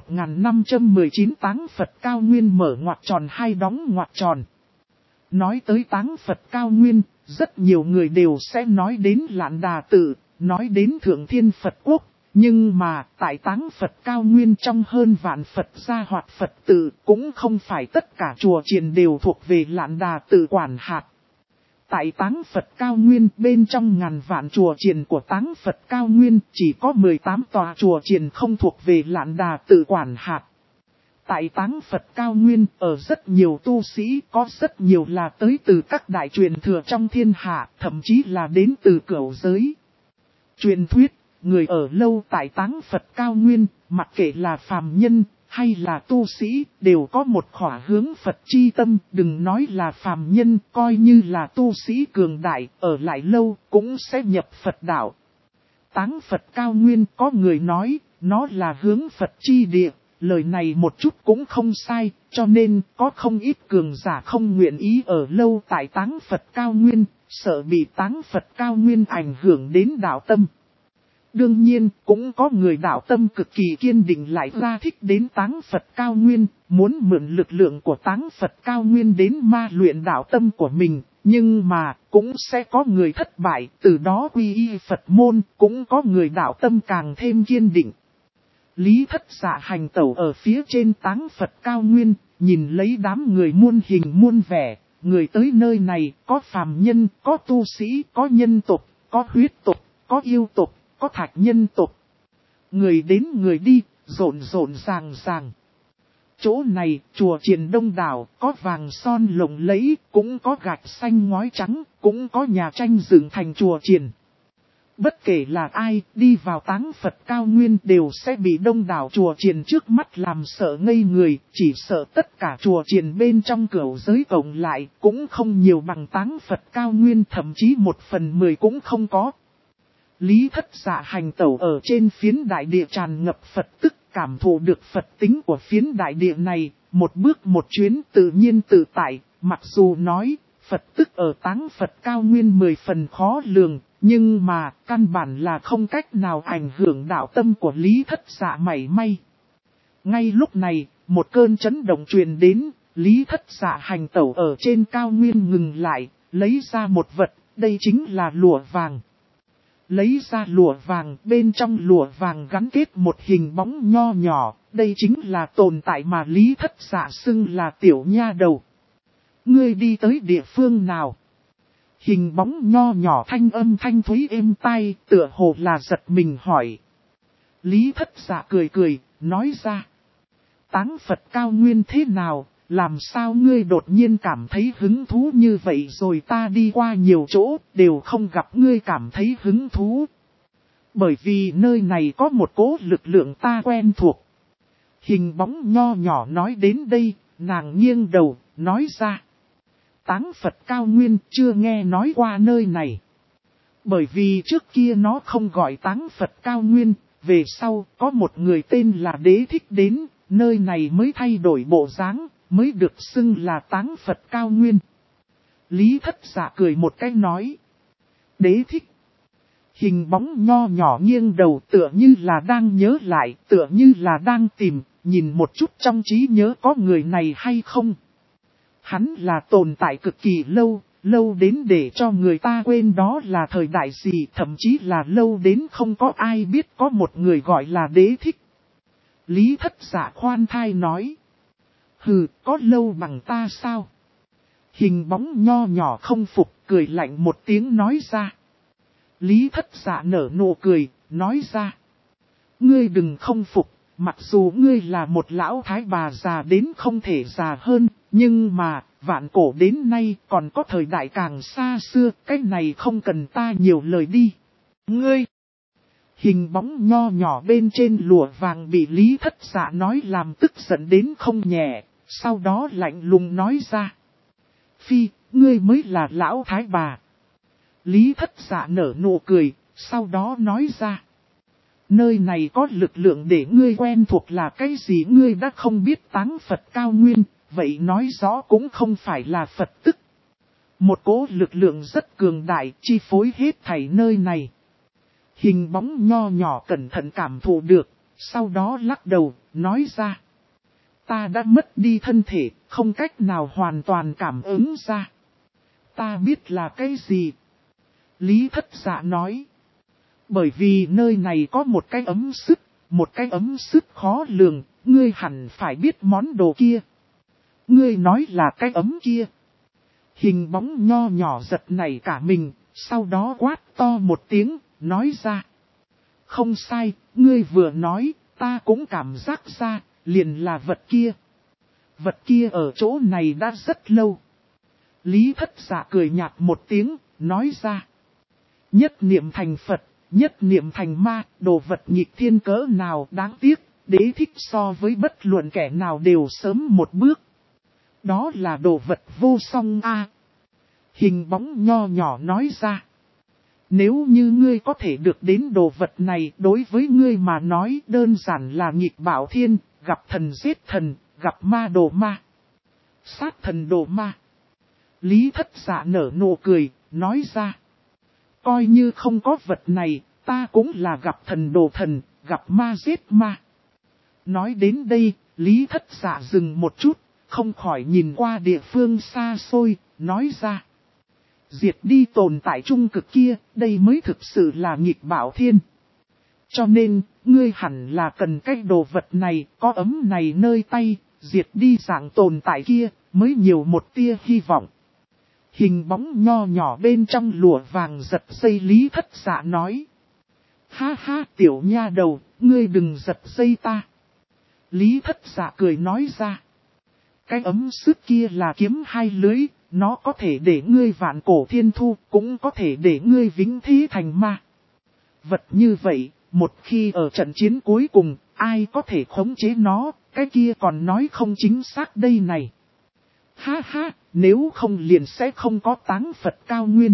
A: 1519 Táng Phật cao nguyên mở ngoặc tròn hai đóng ngoặc tròn. Nói tới Táng Phật cao nguyên, rất nhiều người đều sẽ nói đến Lạn Đà Tự, nói đến Thượng Thiên Phật Quốc. Nhưng mà, tại Táng Phật cao nguyên trong hơn vạn Phật gia hoặc Phật tự, cũng không phải tất cả chùa chiền đều thuộc về Lạn Đà Tự quản hạt. Tại Táng Phật cao nguyên, bên trong ngàn vạn chùa chiền của Táng Phật cao nguyên, chỉ có 18 tòa chùa chiền không thuộc về Lạn Đà Tự quản hạt. Tại Táng Phật cao nguyên, ở rất nhiều tu sĩ, có rất nhiều là tới từ các đại truyền thừa trong thiên hạ, thậm chí là đến từ cửu giới. Truyền thuyết, người ở lâu tại Táng Phật cao nguyên, mặc kệ là phàm nhân hay là tu sĩ, đều có một khỏa hướng Phật chi tâm. Đừng nói là phàm nhân, coi như là tu sĩ cường đại, ở lại lâu cũng sẽ nhập Phật đạo. Táng Phật cao nguyên, có người nói, nó là hướng Phật chi địa. Lời này một chút cũng không sai, cho nên có không ít cường giả không nguyện ý ở lâu tại Táng Phật cao nguyên, sợ bị Táng Phật cao nguyên ảnh hưởng đến đạo tâm. Đương nhiên, cũng có người đạo tâm cực kỳ kiên định lại ra thích đến Táng Phật cao nguyên, muốn mượn lực lượng của Táng Phật cao nguyên đến ma luyện đạo tâm của mình, nhưng mà, cũng sẽ có người thất bại, từ đó quy y Phật môn, cũng có người đạo tâm càng thêm kiên định. Lý Thất Dạ hành tẩu ở phía trên Táng Phật cao nguyên, nhìn lấy đám người muôn hình muôn vẻ, người tới nơi này, có phàm nhân, có tu sĩ, có nhân tộc, có huyết tộc, có yêu tộc, có thạch nhân tộc. Người đến người đi, rộn ràng. Chỗ này, chùa chiền đông đảo, có vàng son lộng lẫy, cũng có gạch xanh ngói trắng, cũng có nhà tranh dựng thành chùa chiền. Bất kể là ai, đi vào Táng Phật cao nguyên đều sẽ bị đông đảo chùa chiền trước mắt làm sợ ngây người, chỉ sợ tất cả chùa chiền bên trong cửu giới cộng lại, cũng không nhiều bằng Táng Phật cao nguyên, thậm chí 1/10 cũng không có. Lý Thất Dạ hành tẩu ở trên phiến đại địa tràn ngập Phật tức, cảm thụ được Phật tính của phiến đại địa này, một bước một chuyến tự nhiên tự tại, mặc dù nói, Phật tức ở Táng Phật cao nguyên 10 phần khó lường, nhưng mà, căn bản là không cách nào ảnh hưởng đạo tâm của Lý Thất Dạ mảy may. Ngay lúc này, một cơn chấn động truyền đến, Lý Thất Dạ hành tẩu ở trên cao nguyên ngừng lại, lấy ra một vật, đây chính là lụa vàng. Lấy ra lụa vàng, bên trong lụa vàng gắn kết một hình bóng nho nhỏ, đây chính là tồn tại mà Lý Thất Dạ xưng là tiểu nha đầu. Ngươi đi tới địa phương nào? Hình bóng nho nhỏ thanh âm thanh thúy êm tai, tựa hồ là giật mình hỏi. Lý Thất Dạ cười, nói ra. Táng Phật cao nguyên thế nào, làm sao ngươi đột nhiên cảm thấy hứng thú như vậy rồi, ta đi qua nhiều chỗ, đều không gặp ngươi cảm thấy hứng thú. Bởi vì nơi này có một cỗ lực lượng ta quen thuộc. Hình bóng nho nhỏ nói đến đây, nàng nghiêng đầu, nói ra. Táng Phật cao nguyên chưa nghe nói qua nơi này. Bởi vì trước kia nó không gọi Táng Phật Cao Nguyên, về sau có một người tên là Đế Thích đến, nơi này mới thay đổi bộ dáng, mới được xưng là Táng Phật Cao Nguyên. Lý Thất Dạ cười một cái nói. Đế Thích. Hình bóng nho nhỏ nghiêng đầu tựa như là đang nhớ lại, tựa như là đang tìm, nhìn một chút trong trí nhớ có người này hay không. Hắn là tồn tại cực kỳ lâu, lâu đến để cho người ta quên đó là thời đại gì, thậm chí là lâu đến không có ai biết có một người gọi là Đế Thích. Lý Thất Dạ khoan thai nói. Hừ, có lâu bằng ta sao? Hình bóng nho nhỏ không phục, cười lạnh một tiếng nói ra. Lý Thất Dạ nở nụ cười, nói ra. Ngươi đừng không phục, mặc dù ngươi là một lão thái bà già đến không thể già hơn, nhưng mà, vạn cổ đến nay còn có thời đại càng xa xưa, cái này không cần ta nhiều lời đi. Ngươi! Hình bóng nho nhỏ bên trên lụa vàng bị Lý Thất Dạ nói làm tức giận đến không nhẹ, sau đó lạnh lùng nói ra. Phi, ngươi mới là lão thái bà. Lý Thất Dạ nở nụ cười, sau đó nói ra. Nơi này có lực lượng để ngươi quen thuộc là cái gì ngươi đã không biết Táng Phật Cao Nguyên, vậy nói rõ cũng không phải là Phật tức. Một cỗ lực lượng rất cường đại chi phối hết thảy nơi này. Hình bóng nho nhỏ cẩn thận cảm thụ được, sau đó lắc đầu, nói ra. Ta đã mất đi thân thể, không cách nào hoàn toàn cảm ứng ra. Ta biết là cái gì? Lý Thất Dạ nói. Bởi vì nơi này có một cái ấm sức, một cái ấm sức khó lường, ngươi hẳn phải biết món đồ kia. Ngươi nói là cái ấm kia. Hình bóng nho nhỏ giật nảy cả mình, sau đó quát to một tiếng, nói ra. Không sai, ngươi vừa nói, ta cũng cảm giác ra, liền là vật kia. Vật kia ở chỗ này đã rất lâu. Lý Thất Dạ cười nhạt một tiếng, nói ra. Nhất niệm thành Phật, nhất niệm thành ma, đồ vật nghịch thiên cỡ nào đáng tiếc, Đế Thích so với bất luận kẻ nào đều sớm một bước. Đó là đồ vật vô song a. Hình bóng nho nhỏ nói ra. Nếu như ngươi có thể được đến đồ vật này đối với ngươi mà nói đơn giản là nghịch bảo thiên, gặp thần giết thần, gặp ma đồ ma. Sát thần đồ ma. Lý Thất Dạ nở nụ cười, nói ra. Coi như không có vật này, ta cũng là gặp thần đồ thần, gặp ma giết ma. Nói đến đây, Lý Thất Dạ dừng một chút, không khỏi nhìn qua địa phương xa xôi, nói ra. Diệt đi tồn tại trung cực kia, đây mới thực sự là nghịch bảo thiên. Cho nên, ngươi hẳn là cần cái đồ vật này, có ấm này nơi tay, diệt đi dạng tồn tại kia, mới nhiều một tia hy vọng. Hình bóng nho nhỏ bên trong lụa vàng giật dây Lý Thất Dạ nói. Ha ha tiểu nha đầu, ngươi đừng giật dây ta. Lý Thất Dạ cười nói ra. Cái ấm sức kia là kiếm hai lưới, nó có thể để ngươi vạn cổ thiên thu, cũng có thể để ngươi vĩnh thí thành ma. Vật như vậy, một khi ở trận chiến cuối cùng, ai có thể khống chế nó, cái kia còn nói không chính xác đây này. Ha ha, nếu không liền sẽ không có Táng Phật Cao Nguyên.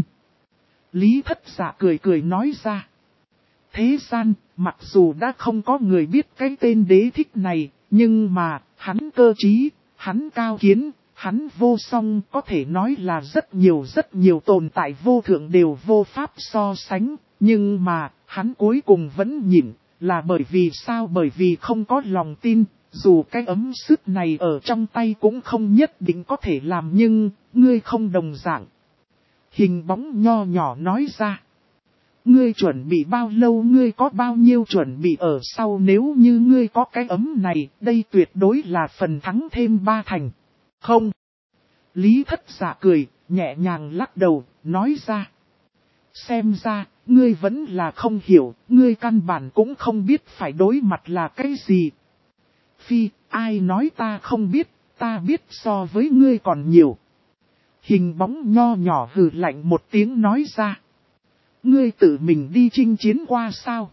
A: Lý Thất Dạ cười cười nói ra. Thế gian, mặc dù đã không có người biết cái tên Đế Thích này, nhưng mà, hắn cơ trí, hắn cao kiến, hắn vô song có thể nói là rất nhiều tồn tại vô thượng đều vô pháp so sánh, nhưng mà, hắn cuối cùng vẫn nhịn, là bởi vì sao? Bởi vì không có lòng tin. Dù cái ấm sức này ở trong tay cũng không nhất định có thể làm nhưng, ngươi không đồng dạng. Hình bóng nho nhỏ nói ra. Ngươi chuẩn bị bao lâu ngươi có bao nhiêu chuẩn bị ở sau nếu như ngươi có cái ấm này, đây tuyệt đối là phần thắng thêm 3 thành. Không. Lý Thất Dạ cười, nhẹ nhàng lắc đầu, nói ra. Xem ra, ngươi vẫn là không hiểu, ngươi căn bản cũng không biết phải đối mặt là cái gì. Phi, ai nói ta không biết, ta biết so với ngươi còn nhiều. Hình bóng nho nhỏ hừ lạnh một tiếng nói ra. Ngươi tự mình đi chinh chiến qua sao?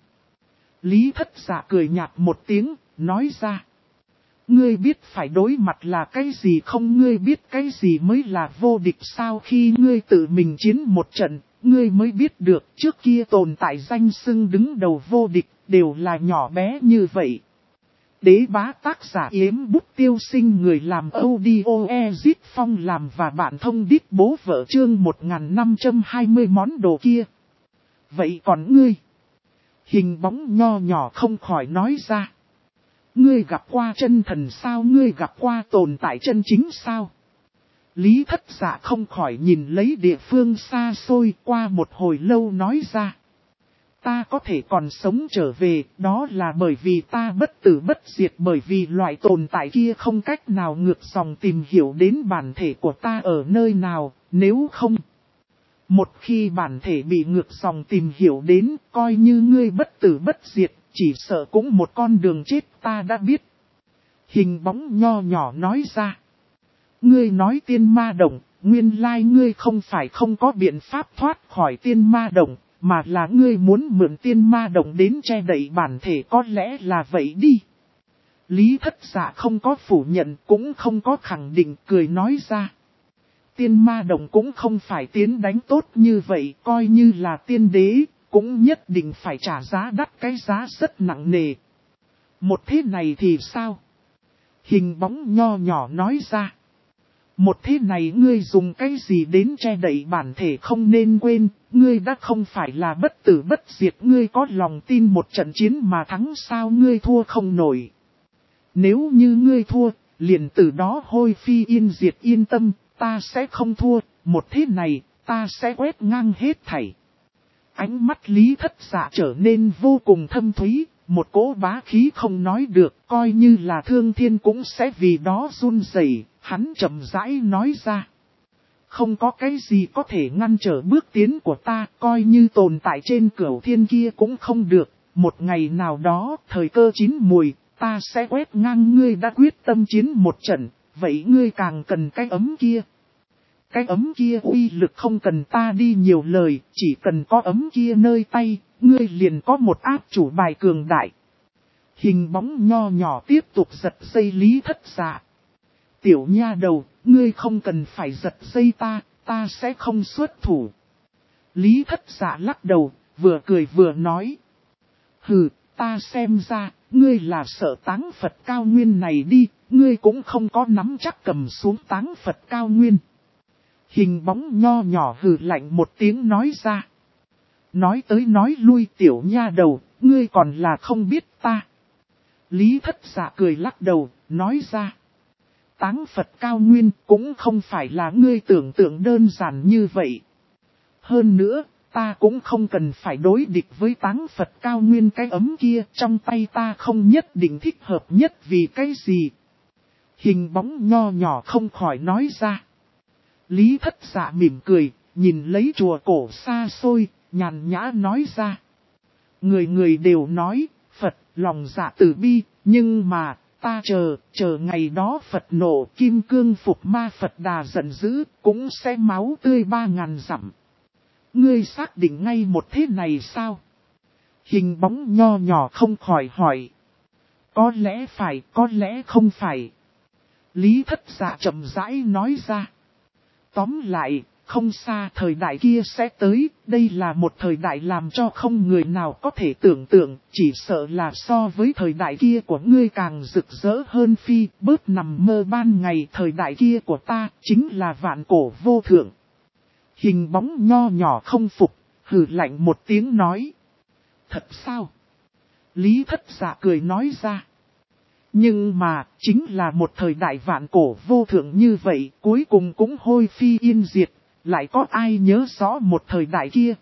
A: Lý Thất Dạ cười nhạt một tiếng, nói ra. Ngươi biết phải đối mặt là cái gì không? Ngươi biết cái gì mới là vô địch sao? Khi ngươi tự mình chiến một trận, ngươi mới biết được trước kia tồn tại danh xưng đứng đầu vô địch, đều là nhỏ bé như vậy. Đế bá tác giả Yếm Bút Tiêu Sinh, người làm audio Ezit Phong làm và bạn thông đít bố vợ chương 1520 món đồ kia. Vậy còn ngươi? Hình bóng nho nhỏ không khỏi nói ra. Ngươi gặp qua chân thần sao? Ngươi gặp qua tồn tại chân chính sao? Lý Thất Dạ không khỏi nhìn lấy địa phương xa xôi, qua một hồi lâu nói ra. Ta có thể còn sống trở về, đó là bởi vì ta bất tử bất diệt, bởi vì loại tồn tại kia không cách nào ngược dòng tìm hiểu đến bản thể của ta ở nơi nào, nếu không. Một khi bản thể bị ngược dòng tìm hiểu đến, coi như ngươi bất tử bất diệt, chỉ sợ cũng một con đường chết, ta đã biết. Hình bóng nho nhỏ nói ra. Ngươi nói tiên ma động, nguyên lai ngươi không phải không có biện pháp thoát khỏi tiên ma động, mà là ngươi muốn mượn tiên ma động đến che đậy bản thể, có lẽ là vậy đi. Lý Thất Dạ không có phủ nhận, cũng không có khẳng định, cười nói ra. Tiên ma động cũng không phải tiến đánh tốt như vậy, coi như là tiên đế, cũng nhất định phải trả giá đắt, cái giá rất nặng nề. Một thế này thì sao? Hình bóng nho nhỏ nói ra. Một thế này ngươi dùng cái gì đến che đậy bản thể? Không nên quên, ngươi đã không phải là bất tử bất diệt, ngươi có lòng tin một trận chiến mà thắng sao? Ngươi thua không nổi. Nếu như ngươi thua, liền từ đó hôi phi yên diệt, yên tâm, ta sẽ không thua, một thế này, ta sẽ quét ngang hết thảy. Ánh mắt Lý Thất Dạ trở nên vô cùng thâm thúy, một cỗ bá khí không nói được, coi như là thương thiên cũng sẽ vì đó run rẩy. Hắn chậm rãi nói ra. Không có cái gì có thể ngăn trở bước tiến của ta, coi như tồn tại trên cửu thiên kia cũng không được. Một ngày nào đó, thời cơ chín mùi, ta sẽ quét ngang. Ngươi đã quyết tâm chiến một trận, vậy ngươi càng cần cái ấm kia. Cái ấm kia uy lực không cần ta đi nhiều lời, chỉ cần có ấm kia nơi tay, ngươi liền có một áp chủ bài cường đại. Hình bóng nho nhỏ tiếp tục giật dây Lý Thất Dạ. Tiểu nha đầu, ngươi không cần phải giật dây ta sẽ không xuất thủ. Lý Thất Dạ lắc đầu, vừa cười vừa nói. Hừ, ta xem ra, ngươi là sợ Táng Phật cao nguyên này đi, ngươi cũng không có nắm chắc cầm xuống Táng Phật cao nguyên. Hình bóng nho nhỏ hừ lạnh một tiếng nói ra. Nói tới nói lui tiểu nha đầu, ngươi còn là không biết ta. Lý Thất Dạ cười lắc đầu, nói ra. Táng Phật cao nguyên cũng không phải là ngươi tưởng tượng đơn giản như vậy. Hơn nữa, ta cũng không cần phải đối địch với Táng Phật cao nguyên, cái ấm kia trong tay ta không nhất định thích hợp nhất vì cái gì. Hình bóng nho nhỏ không khỏi nói ra. Lý Thất Dạ mỉm cười, nhìn lấy chùa cổ xa xôi, nhàn nhã nói ra. Người người đều nói, Phật lòng dạ từ bi, nhưng mà, ta chờ ngày đó Phật nộ kim cương phục ma Phật đà giận dữ, cũng sẽ máu tươi 3000 dặm. Ngươi xác định ngay một thế này sao? Hình bóng nho nhỏ không khỏi hỏi. Có lẽ phải, có lẽ không phải. Lý Thất Dạ chậm rãi nói ra. Tóm lại, không xa thời đại kia sẽ tới, đây là một thời đại làm cho không người nào có thể tưởng tượng, chỉ sợ là so với thời đại kia của ngươi càng rực rỡ hơn phi, bớt nằm mơ ban ngày. Thời đại kia của ta, chính là vạn cổ vô thượng. Hình bóng nho nhỏ không phục, hừ lạnh một tiếng nói. Thật sao? Lý Thất Dạ cười nói ra. Nhưng mà, chính là một thời đại vạn cổ vô thượng như vậy, cuối cùng cũng hôi phi yên diệt, lại có ai nhớ rõ một thời đại kia?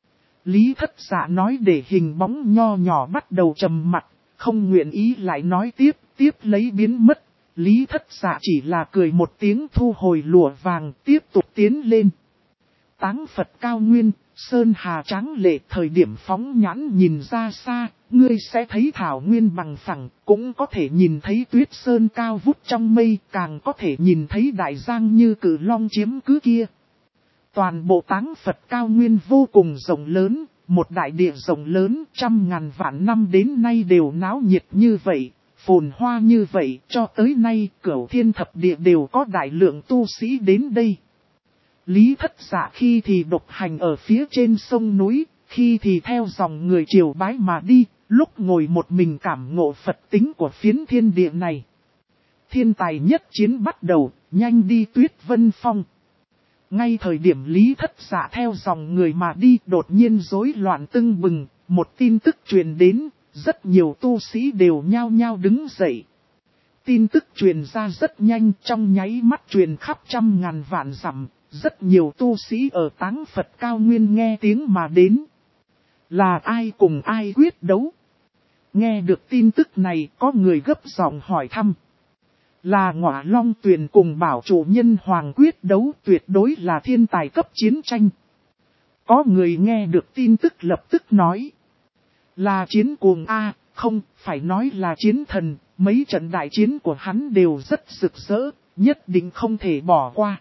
A: Lý Thất Dạ nói để hình bóng nho nhỏ bắt đầu trầm mặt, không nguyện ý lại nói tiếp lấy biến mất. Lý Thất Dạ chỉ là cười một tiếng thu hồi lụa vàng, tiếp tục tiến lên. Táng Phật cao nguyên, sơn hà tráng lệ, thời điểm phóng nhãn nhìn ra xa, ngươi sẽ thấy thảo nguyên bằng phẳng, cũng có thể nhìn thấy tuyết sơn cao vút trong mây, càng có thể nhìn thấy đại giang như cử long chiếm cứ kia. Toàn bộ Táng Phật cao nguyên vô cùng rộng lớn, một đại địa rộng lớn, 100.000 vạn năm đến nay đều náo nhiệt như vậy, phồn hoa như vậy, cho tới nay Cửu Thiên Thập Địa đều có đại lượng tu sĩ đến đây. Lý Thất Dạ khi thì độc hành ở phía trên sông núi, khi thì theo dòng người triều bái mà đi, lúc ngồi một mình cảm ngộ Phật tính của phiến thiên địa này. Thiên tài nhất chiến bắt đầu, nhanh đi Tuyết Vân Phong. Ngay thời điểm Lý Thất Dạ theo dòng người mà đi, đột nhiên rối loạn tưng bừng, một tin tức truyền đến, rất nhiều tu sĩ đều nhao nhao đứng dậy. Tin tức truyền ra rất nhanh, trong nháy mắt truyền khắp trăm ngàn vạn dặm, rất nhiều tu sĩ ở Táng Phật cao nguyên nghe tiếng mà đến. Là ai cùng ai quyết đấu? Nghe được tin tức này, có người gấp giọng hỏi thăm. Là Ngọa Long Tuyền cùng Bảo Chủ Nhân Hoàng quyết đấu, tuyệt đối là thiên tài cấp chiến tranh. Có người nghe được tin tức lập tức nói. Là chiến cuồng A, không, phải nói là chiến thần, mấy trận đại chiến của hắn đều rất rực rỡ, nhất định không thể bỏ qua.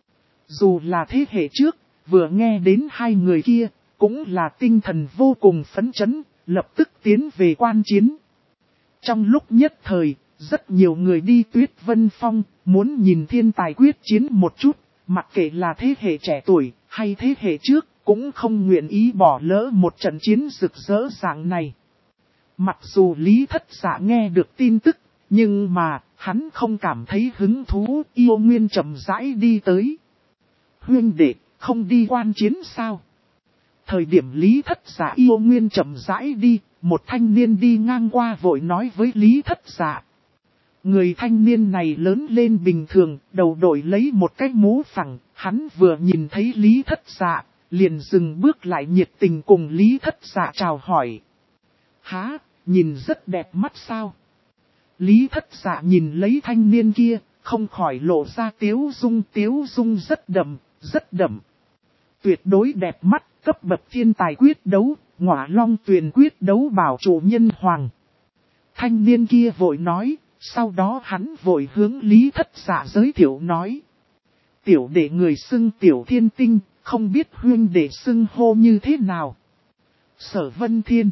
A: Dù là thế hệ trước, vừa nghe đến hai người kia, cũng là tinh thần vô cùng phấn chấn, lập tức tiến về quan chiến. Trong lúc nhất thời, rất nhiều người đi Tuyết Vân Phong, muốn nhìn thiên tài quyết chiến một chút, mặc kệ là thế hệ trẻ tuổi, hay thế hệ trước, cũng không nguyện ý bỏ lỡ một trận chiến rực rỡ dạng này. Mặc dù Lý Thất Dạ nghe được tin tức, nhưng mà, hắn không cảm thấy hứng thú, Yêu Nguyên chậm rãi đi tới. Huynh đệ, không đi quan chiến sao? Thời điểm Lý Thất Dạ Yêu Nguyên chậm rãi đi, một thanh niên đi ngang qua vội nói với Lý Thất Dạ. Người thanh niên này lớn lên bình thường, đầu đội lấy một cái mũ phẳng, hắn vừa nhìn thấy Lý Thất Dạ, liền dừng bước lại nhiệt tình cùng Lý Thất Dạ chào hỏi. Há, nhìn rất đẹp mắt sao? Lý Thất Dạ nhìn lấy thanh niên kia, không khỏi lộ ra tiếu dung rất đậm, rất đậm. Tuyệt đối đẹp mắt, cấp bậc thiên tài quyết đấu, Ngọa Long Tuyền quyết đấu Bảo Chủ Nhân Hoàng. Thanh niên kia vội nói, sau đó hắn vội hướng Lý Thất Dạ giới thiệu nói. Tiểu đệ người xưng Tiểu Thiên Tinh, không biết huynh đệ xưng hô như thế nào? Sở Vân Thiên.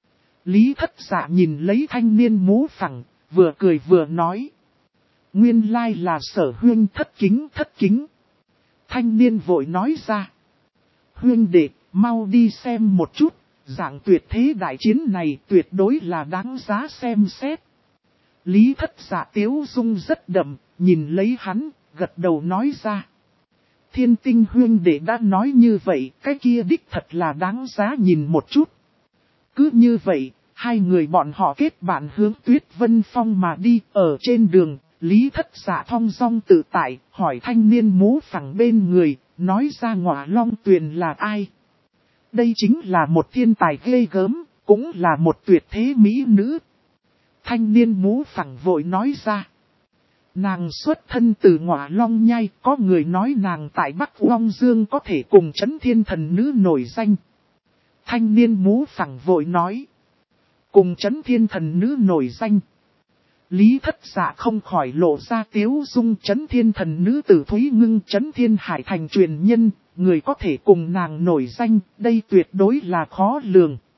A: Lý Thất Dạ nhìn lấy thanh niên mũ phẳng, vừa cười vừa nói. Nguyên lai là Sở huynh thất kính. Thanh niên vội nói ra. Huynh đệ, mau đi xem một chút, dạng tuyệt thế đại chiến này tuyệt đối là đáng giá xem xét. Lý Thất Dạ tiếu dung rất đậm, nhìn lấy hắn, gật đầu nói ra. Thiên Tinh huynh đệ đã nói như vậy, cái kia đích thật là đáng giá nhìn một chút. Cứ như vậy, hai người bọn họ kết bạn hướng Tuyết Vân Phong mà đi, ở trên đường, Lý Thất Dạ thong dong tự tại, hỏi thanh niên mũ phẳng bên người, nói ra Ngọa Long Tuyền là ai. Đây chính là một thiên tài ghê gớm, cũng là một tuyệt thế mỹ nữ. Thanh niên mũ phẳng vội nói ra. Nàng xuất thân từ Ngọa Long Nhai, có người nói nàng tại Bắc Long Dương có thể cùng Chấn Thiên Thần Nữ nổi danh. Thanh niên mũ phẳng vội nói. Cùng Chấn Thiên Thần Nữ nổi danh. Lý Thất Dạ không khỏi lộ ra tiếu dung. Chấn Thiên Thần Nữ Tử Thúy Ngưng, Chấn Thiên Hải Thành truyền nhân, người có thể cùng nàng nổi danh, đây tuyệt đối là khó lường.